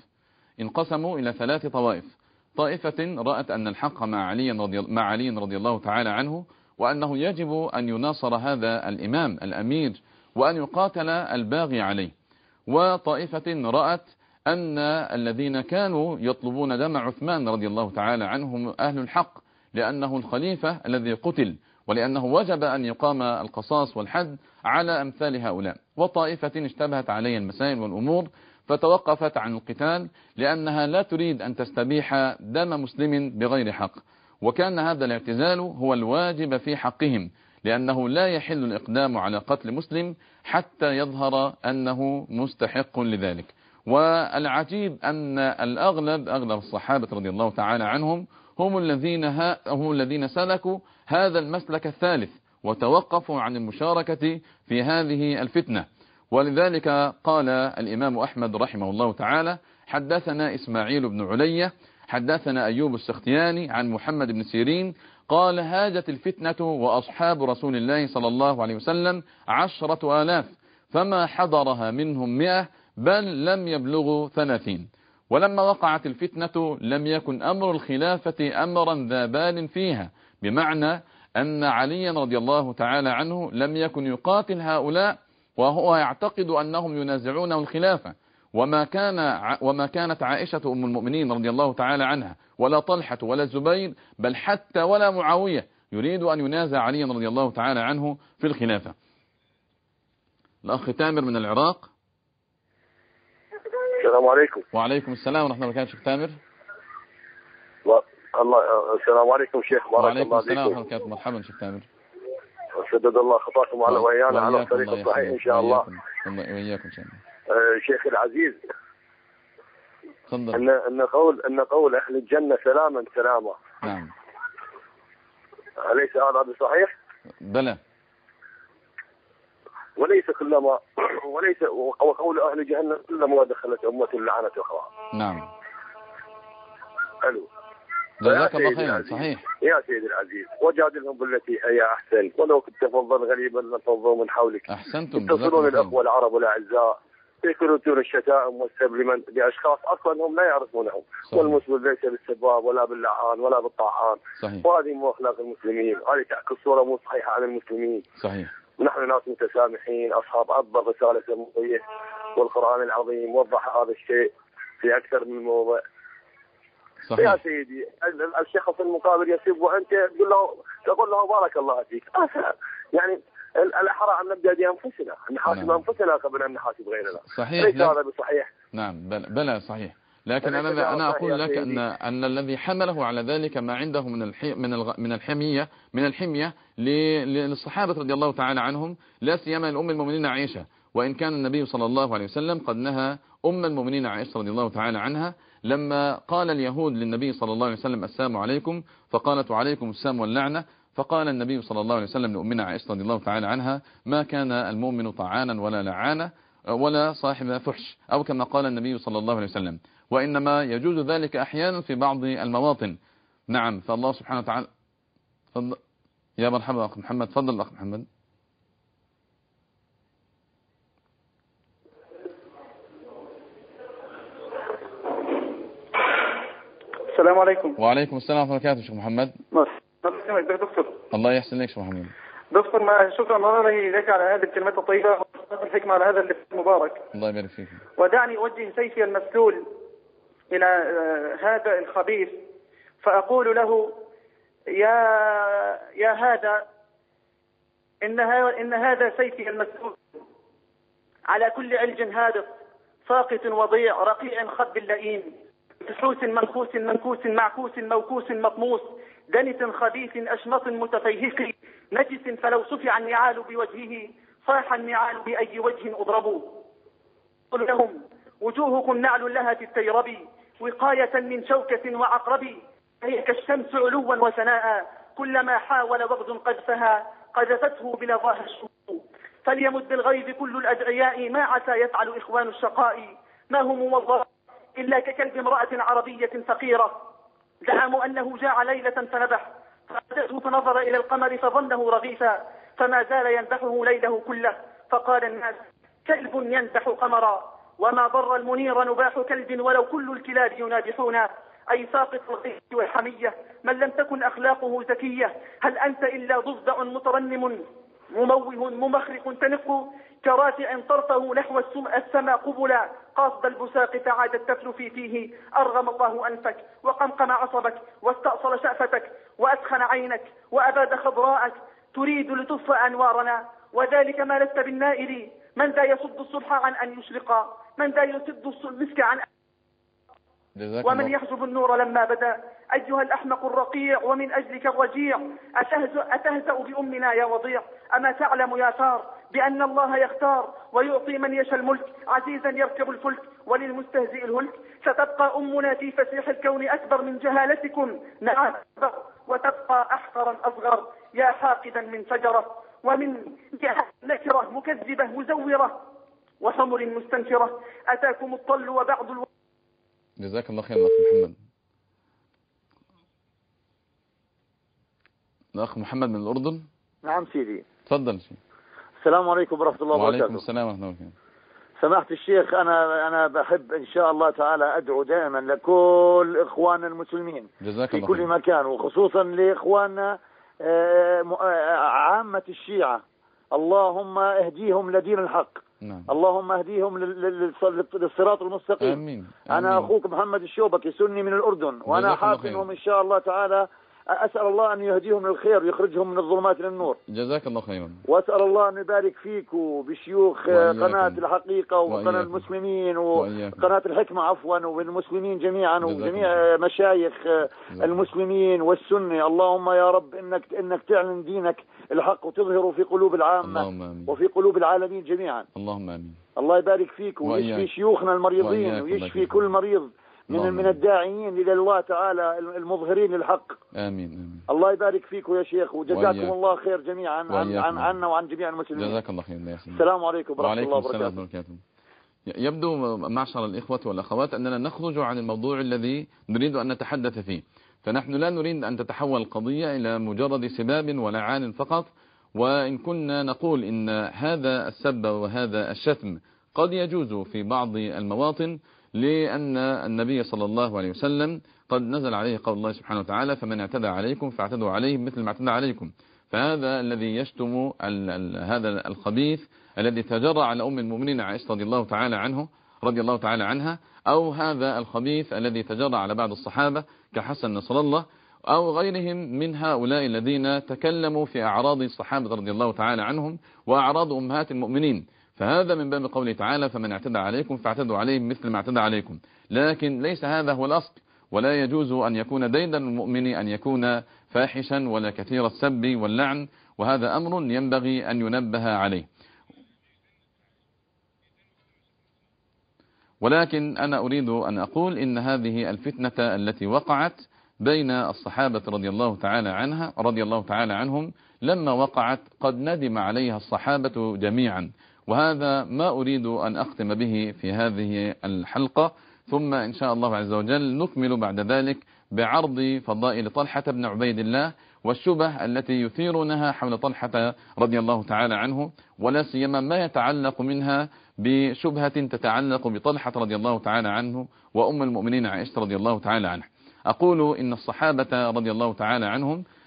طوائف. طائفة رأت أن الحق مع علي رضي الله تعالى عنه، وأنه يجب أن يناصر هذا الإمام الأمير وأن يقاتل الباغي عليه. وطائفة رأت أن الذين كانوا يطلبون دم عثمان رضي الله تعالى عنهم أهل الحق، لأنه الخليفة الذي قتل، ولأنه وجب أن يقام القصاص والحد على أمثال هؤلاء. وطائفة اشتبهت عليها المسائل والأمور فتوقفت عن القتال، لأنها لا تريد أن تستبيح دم مسلم بغير حق، وكان هذا الاعتزال هو الواجب في حقهم، لأنه لا يحل الإقدام على قتل مسلم حتى يظهر أنه مستحق لذلك. والعجيب أن أغلب الصحابة رضي الله تعالى عنهم هم الذين سلكوا هذا المسلك الثالث وتوقفوا عن المشاركة في هذه الفتنة. ولذلك قال الإمام أحمد رحمه الله تعالى: حدثنا إسماعيل بن علية حدثنا أيوب السختياني عن محمد بن سيرين قال: هاجت الفتنة وأصحاب رسول الله صلى الله عليه وسلم 10,000 فما حضرها منهم 100 بل لم يبلغوا 30. ولما وقعت الفتنة لم يكن أمر الخلافة أمرا ذا بال فيها، بمعنى أن علي رضي الله تعالى عنه لم يكن يقاتل هؤلاء وهو يعتقد أنهم ينازعونه الخلافة، وما كانت عائشة أم المؤمنين رضي الله تعالى عنها ولا طلحة ولا الزبير بل حتى ولا معاوية يريد أن ينازع علي رضي الله تعالى عنه في الخلافة. الأخ تامر من العراق. السلام عليكم. وعليكم السلام ورحمة الله وبركاته. شيخ تامر. السلام عليكم شيخ، بارك الله فيكم. وعليكم السلام ورحمة الله وبركاته. مرحبا شيخ تامر. وسدد الله خطاكم على ويانا على الطريق الصحيح إن شاء الله. وإياكم إن شاء الله. شيخ العزيز، تفضل. أن قول أهل الجنة سلاما سلاما. نعم. أليس هذا بصحيح؟ بلى. وليس وقول أهل جهنم كلما دخلت أمة لعنت أخرى. نعم. حلو. جزاك الله خيرا. صحيح يا سيدي العزيز، وجادلهم بالتي هي أحسن، ولو كنت فظا غريبا لانفضوا من حولك. أحسنتم. يتصلون الأخوة العرب والأعزاء يكررون الشتائم والسب بأشخاص أصلا هم لا يعرفونهم. والمسلم ليس بالسباب ولا باللعان ولا بالطاعان. صحيح. وهذه مو أخلاق المسلمين، هذه تعكس صورة مو صحيحة عن المسلمين. صحيح. ونحن ناس متسامحين، أصحاب أكبر رسالة سماوية، والقرآن العظيم وضح هذا الشيء في أكثر من موضع. صحيح. يا سيدي الشخص المقابل يسب وأنت تقول له بارك الله فيك. يعني الأحرى أن نبدأ بأنفسنا، نحاسب أنفسنا قبل أن نحاسب غيرنا. صحيح. ليس هذا بصحيح. نعم بلى صحيح. لكن أنا أقول لك أن الذي حمله على ذلك ما عنده من الحمية للصحابة رضي الله تعالى عنهم، لا سيما الأم المؤمنين عائشة. وإن كان النبي صلى الله عليه وسلم قد نهى أم المؤمنين عائشة رضي الله تعالى عنها لما قال اليهود للنبي صلى الله عليه وسلم: السلام عليكم، فقالت: وعليكم السلام واللعنة. فقال النبي صلى الله عليه وسلم لأمنا عائشة رضي الله تعالى عنها: ما كان المؤمن طعانا ولا لعانا ولا صاحب فحش، أو كما قال النبي صلى الله عليه وسلم، وإنما يجوز ذلك أحيانا في بعض المواطن. نعم. فالله سبحانه وتعالى. فضل. يا مرحبا أخ محمد. تفضل أخ محمد. السلام عليكم. وعليكم السلام ورحمة الله وبركاته. شيخ محمد. يسلمك دكتور. الله يحسن لك شيخ محمد. دكتور شكرا والله لك على هذه الكلمات الطيبة والحكمة على هذا اللقاء المبارك. الله يبارك فيك. ودعني أوجه سيفي المسلول إلى هذا الخبيث فأقول له يا هذا إن هذا سيفي المسلول على كل علج هادف ساقط وضيع رقيع خب لئيم فحوس منخوس منكوس معكوس موكوس مطموس دنس خبيث أشمط متفيهق نجس فلو صفع النعال بوجهه صاح النعال بأي وجه أضربوا. قل لهم وجوهكم نعل لها في التيرب وقاية من شوكة وعقرب هي كالشمس علوا وسناء كلما حاول وغد قذفها قذفته بلظاها الشموع. فليمد الغيظ كل الأدعياء ما عسى يفعل إخوان الشقاء ما هم والله إلا ككلب امرأة عربية فقيرة زعموا أنه جاع ليلة فنبح فأتته فنظر إلى القمر فظنه رغيفا فما زال ينبحه ليله كله فقال الناس كلب ينبح قمرا وما ضر المنير نباح كلب ولو كل الكلاب ينابحون أي ساقط الغيث والحمية من لم تكن أخلاقه زكية هل أنت إلا ضفدع مترنم مموه ممخرق تنق كرافع طرفه نحو السماء قبلا قاصد البساق فعاد التفل فيه أرغم الله أنفك وقمقم عصبك واستأصل شأفتك وأسخن عينك وأباد خضراءك تريد لتطفئ أنوارنا وذلك ما لست بالنائل من ذا يصد الصبح عن أن يشرق من ذا يسد المسك عن ومن يحجب النور لما بدا أيها الأحمق الرقيع ومن أجلك الرجيع أتهزأ بأمنا يا وضيع أما تعلم يا ثار بأن الله يختار ويعطي من يشاء الملك عزيزا يركب الفلك وللمستهزئ الهلك ستبقى أمنا في فسيح الكون أكبر من جهالتكم نعم وتبقى أحقرا أصغر يا حاقدا من شجرة ومن نكرة مكذبة مزورة وحمر مستنكرة أتاكم الطل وبعض جزاك الله خير الأخ محمد. الأخ محمد من الأردن. نعم سيدي. تفضل سيدي. السلام عليكم ورحمة الله وبركاته. وعليكم السلام ورحمة الله وبركاته. سماحة الشيخ أنا بحب إن شاء الله تعالى أدعو دائما لكل إخواننا المسلمين في كل مكان وخصوصا لإخواننا عامة الشيعة اللهم اهديهم لدين الحق. نعم. اللهم اهديهم للصراط المستقيم. آمين. أنا أخوك محمد الشوبكي سني من الأردن وأنا حاطنهم إن شاء الله تعالى أسأل الله أن يهديهم للخير ويخرجهم من الظلمات للنور. جزاك الله خيرا. وأسأل الله أن يبارك فيك وبشيوخ قناة الحقيقة وقناة المسلمين وقناة الحكمة عفوا والمسلمين جميعا وجميع مشايخ المسلمين والسنة. اللهم يا رب إنك تعلن دينك الحق وتظهره في قلوب العامة وفي قلوب العالمين جميعا. اللهم آمين. الله يبارك فيك ويشفي شيوخنا المريضين ويشفي كل مريض من الداعيين إلى الله تعالى المظهرين للحق. آمين. الله يبارك فيكم يا شيخ وجزاكم الله خير جميعا عنا وعن جميع المسلمين. جزاك الله خير. السلام عليكم ورحمة الله وبركاته. يبدو معشر الإخوة والأخوات أننا نخرج عن الموضوع الذي نريد أن نتحدث فيه، فنحن لا نريد أن تتحول القضية إلى مجرد سباب ولعان فقط، وإن كنا نقول إن هذا السب وهذا الشتم قد يجوز في بعض المواطن لأن النبي صلى الله عليه وسلم قد نزل عليه قول الله سبحانه وتعالى فمن اعتدى عليكم فاعتدوا عليه مثل ما اعتدى عليكم. فهذا الذي يشتم هذا الخبيث الذي تجرع على أم المؤمنين عائشة رضي الله تعالى عنها، أو هذا الخبيث الذي تجرع على بعض الصحابة كحسن نصر الله أو غيرهم من هؤلاء الذين تكلموا في أعراض الصحابة رضي الله تعالى عنهم وأعراض أمهات المؤمنين، فهذا من باب قوله تعالى فمن اعتدى عليكم فاعتدوا عليه مثل ما اعتدى عليكم. لكن ليس هذا هو الأصل، ولا يجوز أن يكون ديدا المؤمن أن يكون فاحشا ولا كثير السب واللعن، وهذا أمر ينبغي أن ينبه عليه. ولكن أنا أريد أن أقول إن هذه الفتنة التي وقعت بين الصحابة رضي الله تعالى عنهم لما وقعت قد ندم عليها الصحابة جميعا، وهذا ما أريد أن أختم به في هذه الحلقة، ثم إن شاء الله عز وجل نكمل بعد ذلك بعرض فضائل طلحة بن عبيد الله والشبه التي يثيرونها حول طلحة رضي الله تعالى عنه، ولا سيما ما يتعلق منها بشبهة تتعلق بطلحة رضي الله تعالى عنه وأم المؤمنين عائشة رضي الله تعالى عنها. أقول إن الصحابة رضي الله تعالى عنهم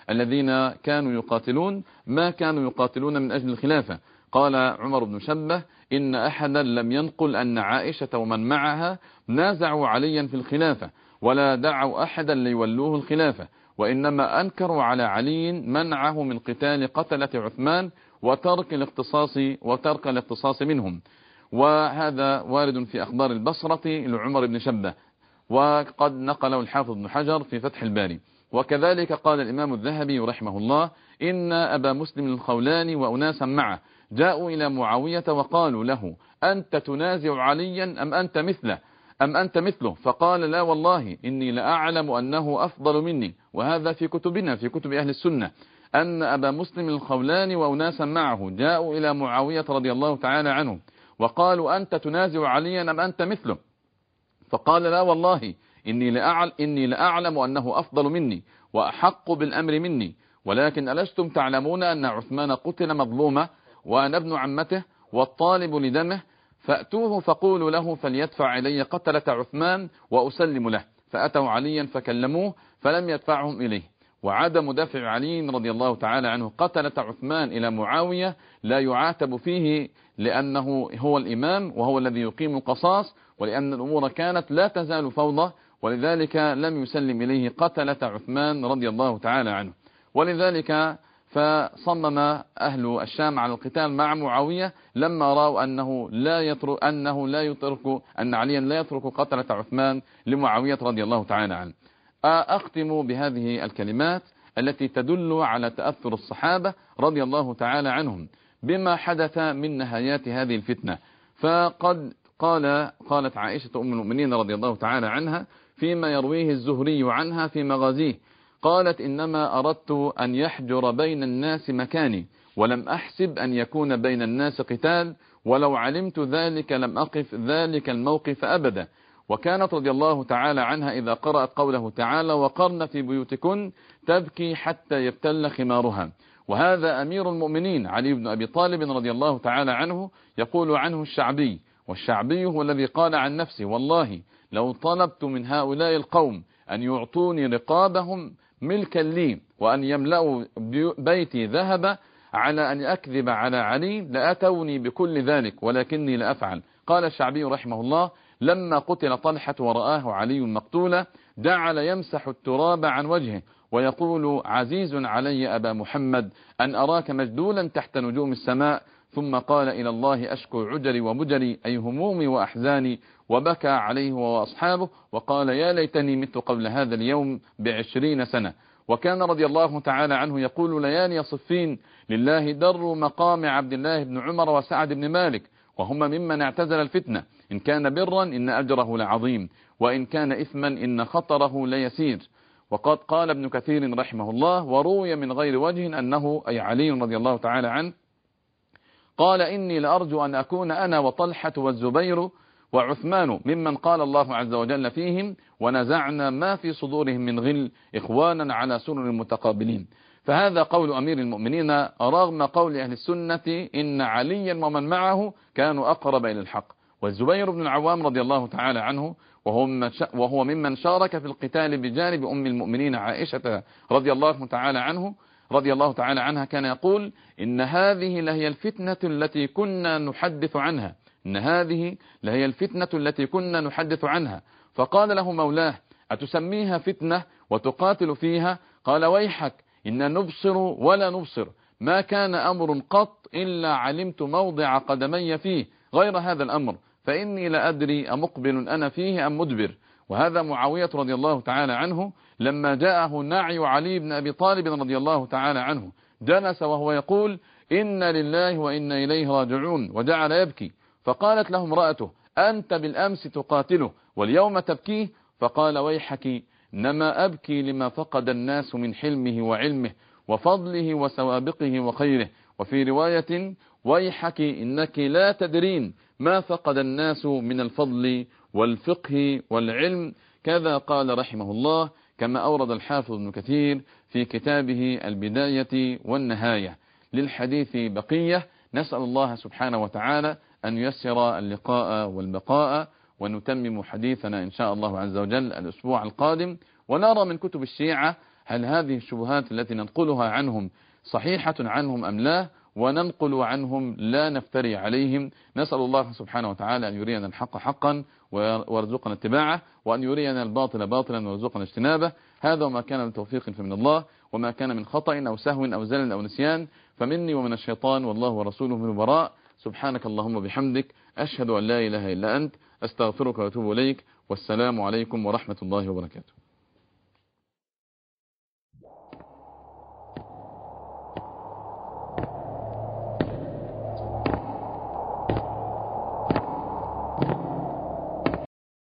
الذين كانوا يقاتلون ما كانوا يقاتلون من أجل الخلافة. قال عمر بن شبه إن أحدا لم ينقل أن عائشة ومن معها نازعوا عليا في الخلافة ولا دعوا أحدا ليولوه الخلافة، وإنما أنكروا على علي منعه من قتال قتلة عثمان وترك الاختصاص منهم. وهذا وارد في أخبار البصرة لعمر بن شبه، وقد نقله الحافظ بن حجر في فتح الباري. وكذلك قال الإمام الذهبي رحمه الله إن أبا مسلم الخولاني وأناسا معه جاءوا إلى معاوية وقالوا له أنت تنازع عليا أم أنت مثله؟ فقال لا والله إني لأعلم أنه أفضل مني. وهذا في كتبنا في كتب أهل السنة أن أبا مسلم الخولاني وأناسا معه جاءوا إلى معاوية رضي الله تعالى عنه وقالوا أنت تنازع عليا أم أنت مثله؟ فقال لا والله إني لأعلم أنه أفضل مني وأحق بالأمر مني، ولكن ألستم تعلمون أن عثمان قتل مظلومة وأنا ابن عمته والطالب لدمه، فأتوه فقولوا له فليدفع إلي قتلة عثمان وأسلم له. فأتوا عليا فكلموه فلم يدفعهم إليه. وعدم دفع علي رضي الله تعالى عنه قتلة عثمان إلى معاوية لا يعاتب فيه، لأنه هو الإمام وهو الذي يقيم القصاص، ولأن الأمور كانت لا تزال فوضى، ولذلك لم يسلم إليه قتلة عثمان رضي الله تعالى عنه. ولذلك فصمم أهل الشام على القتال مع معاوية لما رأوا أن عليا لا يترك قتلة عثمان لمعاوية رضي الله تعالى عنه. أختم بهذه الكلمات التي تدل على تأثر الصحابة رضي الله تعالى عنهم بما حدث من نهايات هذه الفتنة. فقد قالت عائشة أم المؤمنين رضي الله تعالى عنها فيما يرويه الزهري عنها في مغازيه، قالت إنما أردت أن يحجر بين الناس مكاني ولم أحسب أن يكون بين الناس قتال، ولو علمت ذلك لم أقف ذلك الموقف أبدا. وكانت رضي الله تعالى عنها إذا قرأت قوله تعالى وقرن في بيوتكن تبكي حتى يبتل خمارها. وهذا أمير المؤمنين علي بن أبي طالب رضي الله تعالى عنه يقول عنه الشعبي، والشعبي هو الذي قال عن نفسه والله لو طلبت من هؤلاء القوم أن يعطوني رقابهم ملكا لي وأن يملأوا بيتي ذهب على أن أكذب على علي لأتوني بكل ذلك ولكني لا أفعل. قال الشعبي رحمه الله لما قتل طلحة ورآه علي مقتولا جعل يمسح التراب عن وجهه ويقول عزيز علي أبا محمد أن أراك مجدولا تحت نجوم السماء، ثم قال إلى الله أشكو عجري ومجري أي همومي وأحزاني، وبكى عليه وأصحابه وقال يا ليتني مت قبل هذا اليوم ب20 سنة. وكان رضي الله تعالى عنه يقول ليالي صفين لله در مقام عبد الله بن عمر وسعد بن مالك، وهم ممن اعتزل الفتنة، إن كان برا إن أجره لعظيم وإن كان إثما إن خطره ليسير. وقد قال ابن كثير رحمه الله وروي من غير وجه أنه أي علي رضي الله تعالى عنه قال إني لأرجو أن أكون أنا وطلحة والزبير وعثمان ممن قال الله عز وجل فيهم ونزعنا ما في صدورهم من غل إخوانا على سرر متقابلين. فهذا قول أمير المؤمنين رغم قول أهل السنة إن عليا ومن معه كانوا أقرب إلى الحق. والزبير بن العوام رضي الله تعالى عنه وهو ممن شارك في القتال بجانب أم المؤمنين عائشة رضي الله تعالى عنها كان يقول إن هذه لهي الفتنة التي كنا نحدث عنها. فقال له مولاه أتسميها فتنة وتقاتل فيها؟ قال ويحك إن نبصر ولا نبصر، ما كان أمر قط إلا علمت موضع قدمي فيه غير هذا الأمر، فإني لا أدري أمقبل أنا فيه أم مدبر. وهذا معاوية رضي الله تعالى عنه لما جاءه نعي علي بن أبي طالب رضي الله تعالى عنه جلس وهو يقول إنا لله وإنا إليه راجعون وجعل يبكي. فقالت له امرأته أنت بالأمس تقاتله واليوم تبكيه؟ فقال ويحك إنما أبكي لما فقد الناس من حلمه وعلمه وفضله وسوابقه وخيره. وفي رواية ويحك إنك لا تدرين ما فقد الناس من الفضل والفقه والعلم. كذا قال رحمه الله، كما أورد الحافظ ابن كثير في كتابه البداية والنهاية. للحديث بقية، نسأل الله سبحانه وتعالى أن ييسر اللقاء والبقاء، ونتمم حديثنا إن شاء الله عز وجل الأسبوع القادم، ونرى من كتب الشيعة هل هذه الشبهات التي ننقلها عنهم صحيحة عنهم أم لا، وننقل عنهم لا نفتري عليهم. نسأل الله سبحانه وتعالى أن يرينا الحق حقا ويرزقنا اتباعه، وأن يرينا الباطل باطلا ويرزقنا اجتنابه. هذا وما كان من توفيق فمن الله، وما كان من خطأ أو سهو أو زلل أو نسيان فمني ومن الشيطان، والله ورسوله من البراء. سبحانك اللهم وبحمدك، أشهد أن لا إله إلا أنت، أستغفرك وأتوب إليك، والسلام عليكم ورحمة الله وبركاته.